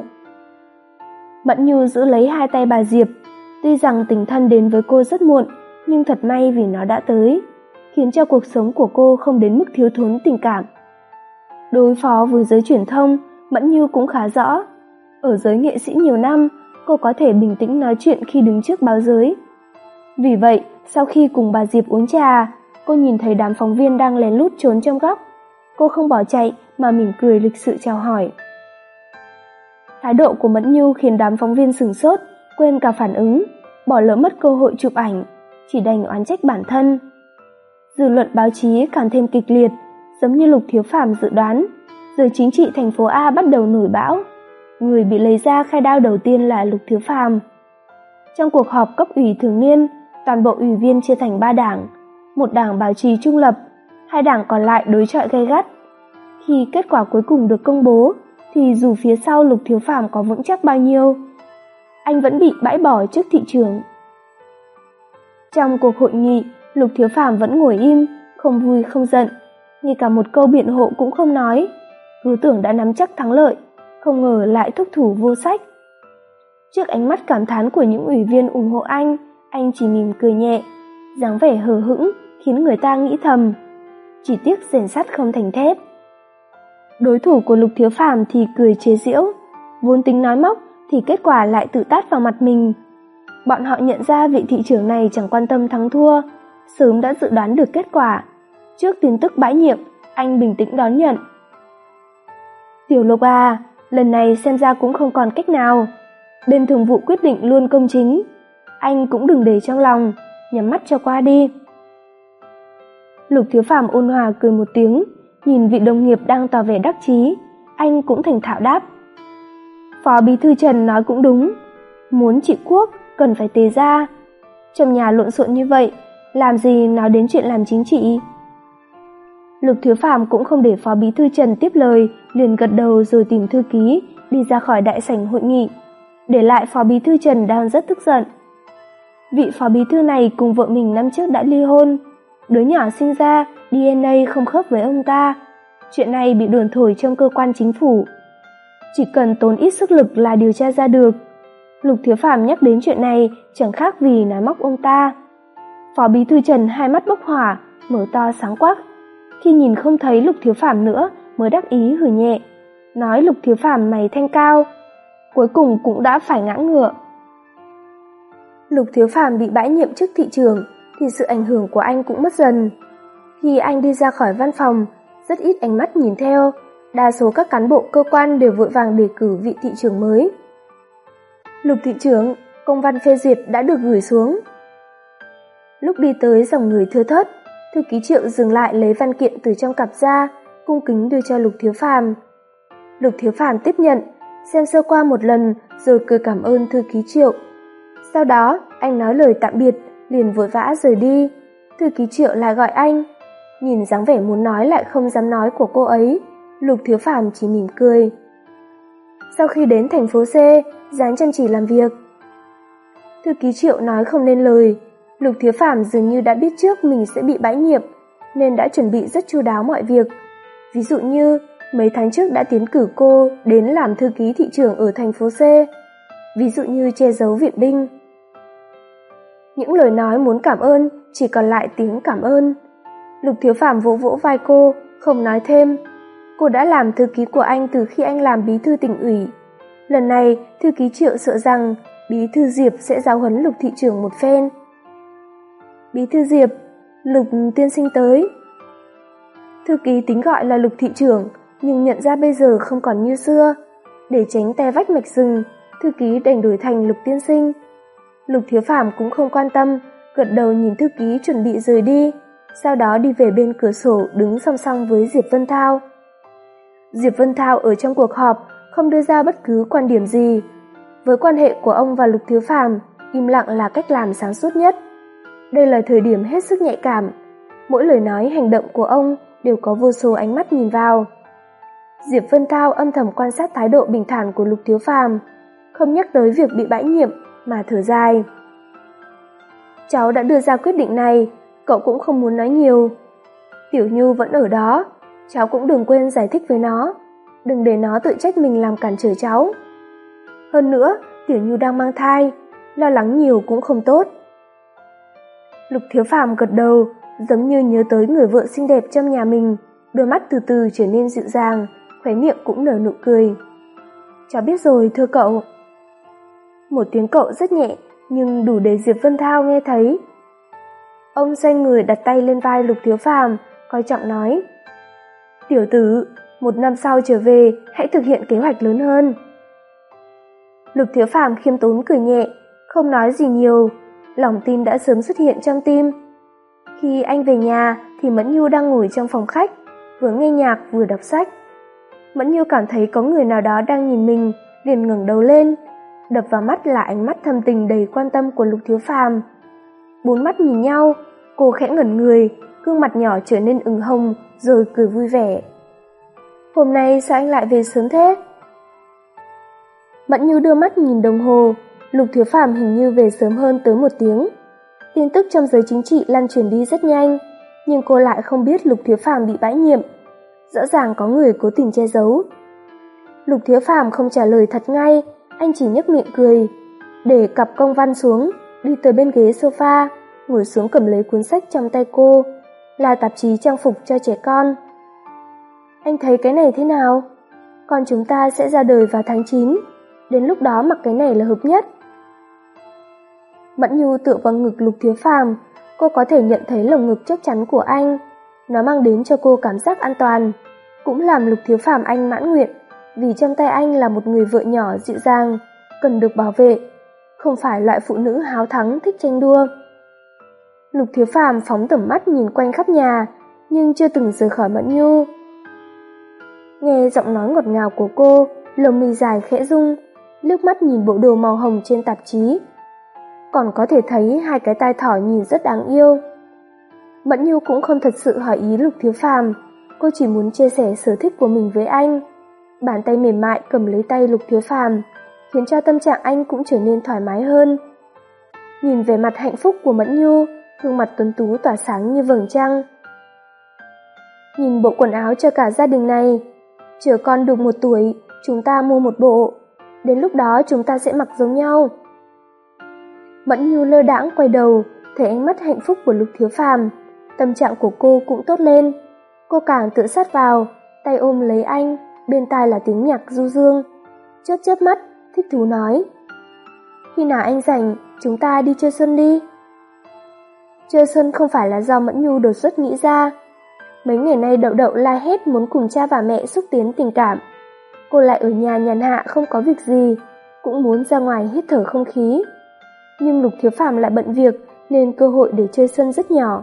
Mẫn Nhu giữ lấy hai tay bà Diệp. Tuy rằng tình thân đến với cô rất muộn, nhưng thật may vì nó đã tới, khiến cho cuộc sống của cô không đến mức thiếu thốn tình cảm. Đối phó với giới truyền thông, Mẫn Nhu cũng khá rõ. Ở giới nghệ sĩ nhiều năm, cô có thể bình tĩnh nói chuyện khi đứng trước báo giới. Vì vậy, sau khi cùng bà Diệp uống trà, cô nhìn thấy đám phóng viên đang lén lút trốn trong góc. Cô không bỏ chạy mà mỉm cười lịch sự chào hỏi. Thái độ của Mẫn Nhu khiến đám phóng viên sửng sốt, quên cả phản ứng, bỏ lỡ mất cơ hội chụp ảnh, chỉ đành oán trách bản thân. Dư luận báo chí càng thêm kịch liệt, giống như Lục Thiếu Phàm dự đoán, giới chính trị thành phố A bắt đầu nổi bão. Người bị lấy ra khai đao đầu tiên là Lục Thiếu Phàm. Trong cuộc họp cấp ủy thường niên, toàn bộ ủy viên chia thành ba đảng, một đảng bảo trì trung lập, hai đảng còn lại đối chọi gay gắt. Khi kết quả cuối cùng được công bố, thì dù phía sau Lục Thiếu Phàm có vững chắc bao nhiêu, anh vẫn bị bãi bỏ chức thị trưởng. Trong cuộc hội nghị, Lục Thiếu Phàm vẫn ngồi im, không vui không giận, ngay cả một câu biện hộ cũng không nói, cứ tưởng đã nắm chắc thắng lợi, không ngờ lại thúc thủ vô sách. Trước ánh mắt cảm thán của những ủy viên ủng hộ anh, anh chỉ mỉm cười nhẹ, dáng vẻ hờ hững khiến người ta nghĩ thầm, chỉ tiếc rèn sắt không thành thép. Đối thủ của Lục Thiếu Phàm thì cười chế giễu, vốn tính nói móc thì kết quả lại tự tát vào mặt mình. Bọn họ nhận ra vị thị trưởng này chẳng quan tâm thắng thua, sớm đã dự đoán được kết quả. Trước tin tức bãi nhiệm, anh bình tĩnh đón nhận. "Tiểu Lục à, lần này xem ra cũng không còn cách nào. Bên thường vụ quyết định luôn công chính. Anh cũng đừng để trong lòng, nhắm mắt cho qua đi." Lục Thiếu Phàm ôn hòa cười một tiếng, nhìn vị đồng nghiệp đang tỏ vẻ đắc chí, anh cũng thành thạo đáp: "Phó bí thư Trần nói cũng đúng, muốn trị quốc cần phải tề ra. Trong nhà lộn xộn như vậy, làm gì nói đến chuyện làm chính trị." Lục Thiếu Phàm cũng không để phó bí thư Trần tiếp lời, liền gật đầu rồi tìm thư ký đi ra khỏi đại sảnh hội nghị, để lại phó bí thư Trần đang rất tức giận. Vị phó bí thư này cùng vợ mình năm trước đã ly hôn, đứa nhỏ sinh ra đê en a không khớp với ông ta. Chuyện này bị đồn thổi trong cơ quan chính phủ, chỉ cần tốn ít sức lực là điều tra ra được. Lục Thiếu Phàm nhắc đến chuyện này chẳng khác vì nói móc ông ta. Phó bí thư Trần hai mắt bốc hỏa, mở to sáng quắc. Khi nhìn không thấy Lục Thiếu Phàm nữa mới đắc ý hừ nhẹ, nói Lục Thiếu Phàm mày thanh cao, cuối cùng cũng đã phải ngã ngựa. Lục Thiếu Phàm bị bãi nhiệm chức thị trưởng thì sự ảnh hưởng của anh cũng mất dần. Khi anh đi ra khỏi văn phòng, rất ít ánh mắt nhìn theo, đa số các cán bộ cơ quan đều vội vàng đề cử vị thị trưởng mới. "Lục thị trưởng, công văn phê duyệt đã được gửi xuống." Lúc đi tới dòng người thưa thớt, thư ký Triệu dừng lại lấy văn kiện từ trong cặp ra, cung kính đưa cho Lục Thiếu Phàm. Lục Thiếu Phàm tiếp nhận, xem sơ qua một lần rồi cười cảm ơn thư ký Triệu. Sau đó, anh nói lời tạm biệt, liền vội vã rời đi. Thư ký Triệu lại gọi anh. Nhìn dáng vẻ muốn nói lại không dám nói của cô ấy, Lục Thiếu Phàm chỉ mỉm cười. Sau khi đến thành phố C, dáng chăm chỉ làm việc. Thư ký Triệu nói không nên lời. Lục Thiếu Phàm dường như đã biết trước mình sẽ bị bãi nhiệm, nên đã chuẩn bị rất chu đáo mọi việc. Ví dụ như, mấy tháng trước đã tiến cử cô đến làm thư ký thị trưởng ở thành phố C. Ví dụ như che giấu viện binh. Những lời nói muốn cảm ơn chỉ còn lại tiếng cảm ơn. Lục Thiếu Phàm vỗ vỗ vai cô, không nói thêm. Cô đã làm thư ký của anh từ khi anh làm bí thư tỉnh ủy. Lần này, thư ký Triệu sợ rằng bí thư Diệp sẽ giáo huấn Lục thị trưởng một phen. "Bí thư Diệp, Lục tiên sinh tới." Thư ký tính gọi là Lục thị trưởng, nhưng nhận ra bây giờ không còn như xưa. Để tránh te vách mạch rừng, thư ký đành đổi thành Lục tiên sinh. Lục Thiếu Phàm cũng không quan tâm, gật đầu nhìn thư ký chuẩn bị rời đi, sau đó đi về bên cửa sổ đứng song song với Diệp Vân Thao. Diệp Vân Thao ở trong cuộc họp không đưa ra bất cứ quan điểm gì. Với quan hệ của ông và Lục Thiếu Phàm, im lặng là cách làm sáng suốt nhất. Đây là thời điểm hết sức nhạy cảm, mỗi lời nói hành động của ông đều có vô số ánh mắt nhìn vào. Diệp Vân Thao âm thầm quan sát thái độ bình thản của Lục Thiếu Phàm, không nhắc tới việc bị bãi nhiệm mà thở dài. Cháu đã đưa ra quyết định này, cậu cũng không muốn nói nhiều. Tiểu Nhu vẫn ở đó, cháu cũng đừng quên giải thích với nó, đừng để nó tự trách mình làm cản trở cháu. Hơn nữa, Tiểu Nhu đang mang thai, lo lắng nhiều cũng không tốt. Lục Thiếu Phàm gật đầu, giống như nhớ tới người vợ xinh đẹp trong nhà mình, đôi mắt từ từ trở nên dịu dàng, khóe miệng cũng nở nụ cười. Cháu biết rồi, thưa cậu. Một tiếng cậu rất nhẹ, nhưng đủ để Diệp Vân Thao nghe thấy. Ông xoay người đặt tay lên vai Lục Thiếu Phàm, coi trọng nói: Tiểu tử, một năm sau trở về, hãy thực hiện kế hoạch lớn hơn. Lục Thiếu Phàm khiêm tốn cười nhẹ, không nói gì nhiều, lòng tin đã sớm xuất hiện trong tim. Khi anh về nhà thì Mẫn Nhu đang ngồi trong phòng khách, vừa nghe nhạc vừa đọc sách. Mẫn Nhu cảm thấy có người nào đó đang nhìn mình, liền ngẩng đầu lên, đập vào mắt là ánh mắt thâm tình đầy quan tâm của Lục Thiếu Phàm. Bốn mắt nhìn nhau, cô khẽ ngẩn người, gương mặt nhỏ trở nên ửng hồng rồi cười vui vẻ. Hôm nay sao anh lại về sớm thế? Mẫn Nhu đưa mắt nhìn đồng hồ, Lục Thiếu Phàm hình như về sớm hơn tới một tiếng. Tin tức trong giới chính trị lan truyền đi rất nhanh, nhưng cô lại không biết Lục Thiếu Phàm bị bãi nhiệm. Rõ ràng có người cố tình che giấu. Lục Thiếu Phàm không trả lời thật ngay, anh chỉ nhếch miệng cười, để cặp công văn xuống, đi tới bên ghế sofa, ngồi xuống cầm lấy cuốn sách trong tay cô, là tạp chí trang phục cho trẻ con. Anh thấy cái này thế nào? Con chúng ta sẽ ra đời vào tháng chín, đến lúc đó mặc cái này là hợp nhất. Mẫn Nhu tựa vào ngực Lục Thiếu Phàm, cô có thể nhận thấy lồng ngực chắc chắn của anh. Nó mang đến cho cô cảm giác an toàn, cũng làm Lục Thiếu Phàm anh mãn nguyện, vì trong tay anh là một người vợ nhỏ dịu dàng, cần được bảo vệ, không phải loại phụ nữ háo thắng thích tranh đua. Lục Thiếu Phàm phóng tầm mắt nhìn quanh khắp nhà, nhưng chưa từng rời khỏi Mẫn Nhu. Nghe giọng nói ngọt ngào của cô, lông mi dài khẽ rung, liếc mắt nhìn bộ đồ màu hồng trên tạp chí. Còn có thể thấy hai cái tai thỏ nhìn rất đáng yêu. Mẫn Nhu cũng không thật sự hỏi ý Lục Thiếu Phàm, cô chỉ muốn chia sẻ sở thích của mình với anh. Bàn tay mềm mại cầm lấy tay Lục Thiếu Phàm, khiến cho tâm trạng anh cũng trở nên thoải mái hơn. Nhìn về mặt hạnh phúc của Mẫn Nhu, gương mặt tuấn tú tỏa sáng như vầng trăng. Nhìn bộ quần áo cho cả gia đình này, chờ con được một tuổi, chúng ta mua một bộ, đến lúc đó chúng ta sẽ mặc giống nhau. Mẫn Nhu lơ đãng quay đầu, thấy ánh mắt hạnh phúc của Lục Thiếu Phàm, tâm trạng của cô cũng tốt lên. Cô càng tự sát vào, tay ôm lấy anh, bên tai là tiếng nhạc du dương. Chớp chớp mắt, thích thú nói: Khi nào anh rảnh, chúng ta đi chơi xuân đi. Chơi xuân không phải là do Mẫn Nhu đột xuất nghĩ ra. Mấy ngày nay Đậu Đậu la hét muốn cùng cha và mẹ xúc tiến tình cảm. Cô lại ở nhà nhàn hạ không có việc gì, cũng muốn ra ngoài hít thở không khí. Nhưng Lục Thiếu Phàm lại bận việc nên cơ hội để chơi xuân rất nhỏ.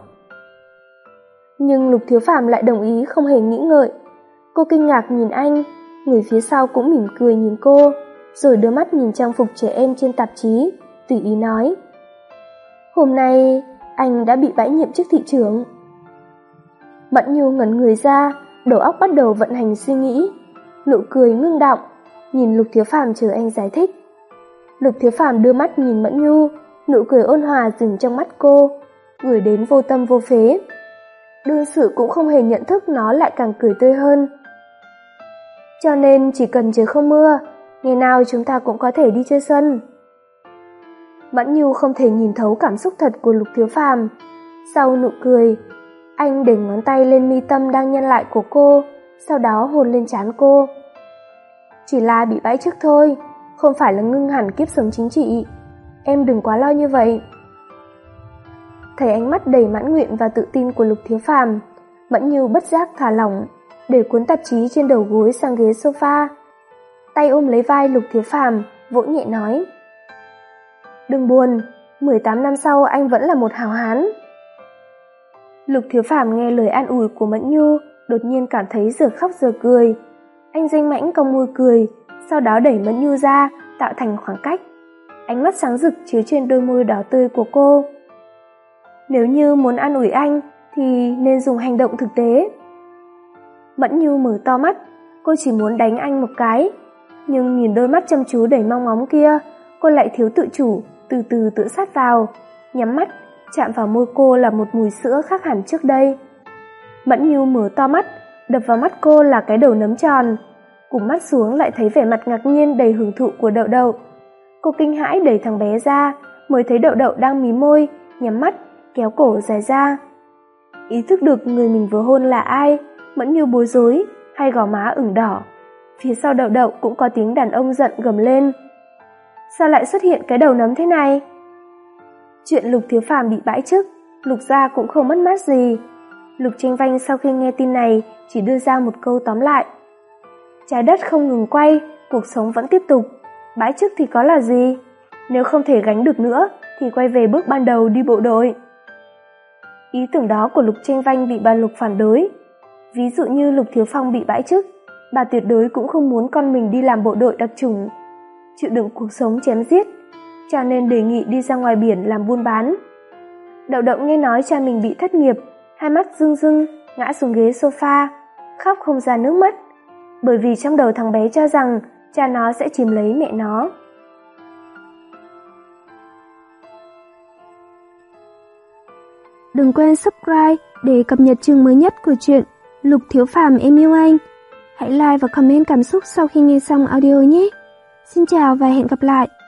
Nhưng Lục Thiếu Phàm lại đồng ý không hề nghĩ ngợi. Cô kinh ngạc nhìn anh, người phía sau cũng mỉm cười nhìn cô, rồi đưa mắt nhìn trang phục trẻ em trên tạp chí, tùy ý nói: Hôm nay anh đã bị bãi nhiệm chức thị trưởng. Mẫn Nhu ngẩn người ra, đầu óc bắt đầu vận hành suy nghĩ, nụ cười ngưng đọng, nhìn Lục Thiếu Phàm chờ anh giải thích. Lục Thiếu Phàm đưa mắt nhìn Mẫn Nhu, nụ cười ôn hòa dừng trong mắt cô, gửi đến vô tâm vô phế. Đương sự cũng không hề nhận thức nó lại càng cười tươi hơn. Cho nên chỉ cần trời không mưa, ngày nào chúng ta cũng có thể đi chơi xuân. Mẫn Nhu không thể nhìn thấu cảm xúc thật của Lục Thiếu Phàm. Sau nụ cười, anh để ngón tay lên mi tâm đang nhăn lại của cô, sau đó hôn lên trán cô. Chỉ là bị bãi chức thôi, không phải là ngưng hẳn kiếp sống chính trị. Em đừng quá lo như vậy. Thấy ánh mắt đầy mãn nguyện và tự tin của Lục Thiếu Phàm, Mẫn Nhu bất giác thả lỏng, để cuốn tạp chí trên đầu gối sang ghế sofa. Tay ôm lấy vai Lục Thiếu Phàm, vỗ nhẹ nói: Đừng buồn, mười tám năm sau anh vẫn là một hào hán. Lục Thiếu Phàm nghe lời an ủi của Mẫn Nhu, đột nhiên cảm thấy giờ khóc giờ cười. Anh danh mãnh cong môi cười, sau đó đẩy Mẫn Nhu ra, tạo thành khoảng cách. Ánh mắt sáng rực chiếu trên đôi môi đỏ tươi của cô. Nếu như muốn an ủi anh thì nên dùng hành động thực tế. Mẫn Nhu mở to mắt, cô chỉ muốn đánh anh một cái, nhưng nhìn đôi mắt chăm chú đầy mong ngóng kia, cô lại thiếu tự chủ, từ từ tựa sát vào, nhắm mắt, chạm vào môi cô là một mùi sữa khác hẳn trước đây. Mẫn Nhu mở to mắt, đập vào mắt cô là cái đầu nấm tròn, cụp mắt xuống lại thấy vẻ mặt ngạc nhiên đầy hưởng thụ của Đậu Đậu. Cô kinh hãi đẩy thằng bé ra, mới thấy Đậu Đậu đang mí môi, nhắm mắt, kéo cổ dài ra. Ý thức được người mình vừa hôn là ai, Mẫn Nhu bối rối, hai gò má ửng đỏ. Phía sau Đậu Đậu cũng có tiếng đàn ông giận gầm lên. Sao lại xuất hiện cái đầu nấm thế này? Chuyện Lục Thiếu Phàm bị bãi chức, Lục gia cũng không mất mát gì. Lục Tranh Vanh sau khi nghe tin này chỉ đưa ra một câu tóm lại. Trái đất không ngừng quay, cuộc sống vẫn tiếp tục. Bãi chức thì có là gì? Nếu không thể gánh được nữa thì quay về bước ban đầu đi bộ đội. Ý tưởng đó của Lục Tranh Vanh bị bà Lục phản đối. Ví dụ như Lục Thiếu Phong bị bãi chức, bà tuyệt đối cũng không muốn con mình đi làm bộ đội đặc chủng, chịu đựng cuộc sống chém giết, cho nên đề nghị đi ra ngoài biển làm buôn bán. Đậu Đậu nghe nói cha mình bị thất nghiệp, hai mắt rưng rưng, ngã xuống ghế sofa, khóc không ra nước mắt, bởi vì trong đầu thằng bé cho rằng cha nó sẽ chiếm lấy mẹ nó. Đừng quên subscribe để cập nhật chương mới nhất của truyện Lục Thiếu Phàm Em Yêu Anh. Hãy like và comment cảm xúc sau khi nghe xong audio nhé. Xin chào và hẹn gặp lại.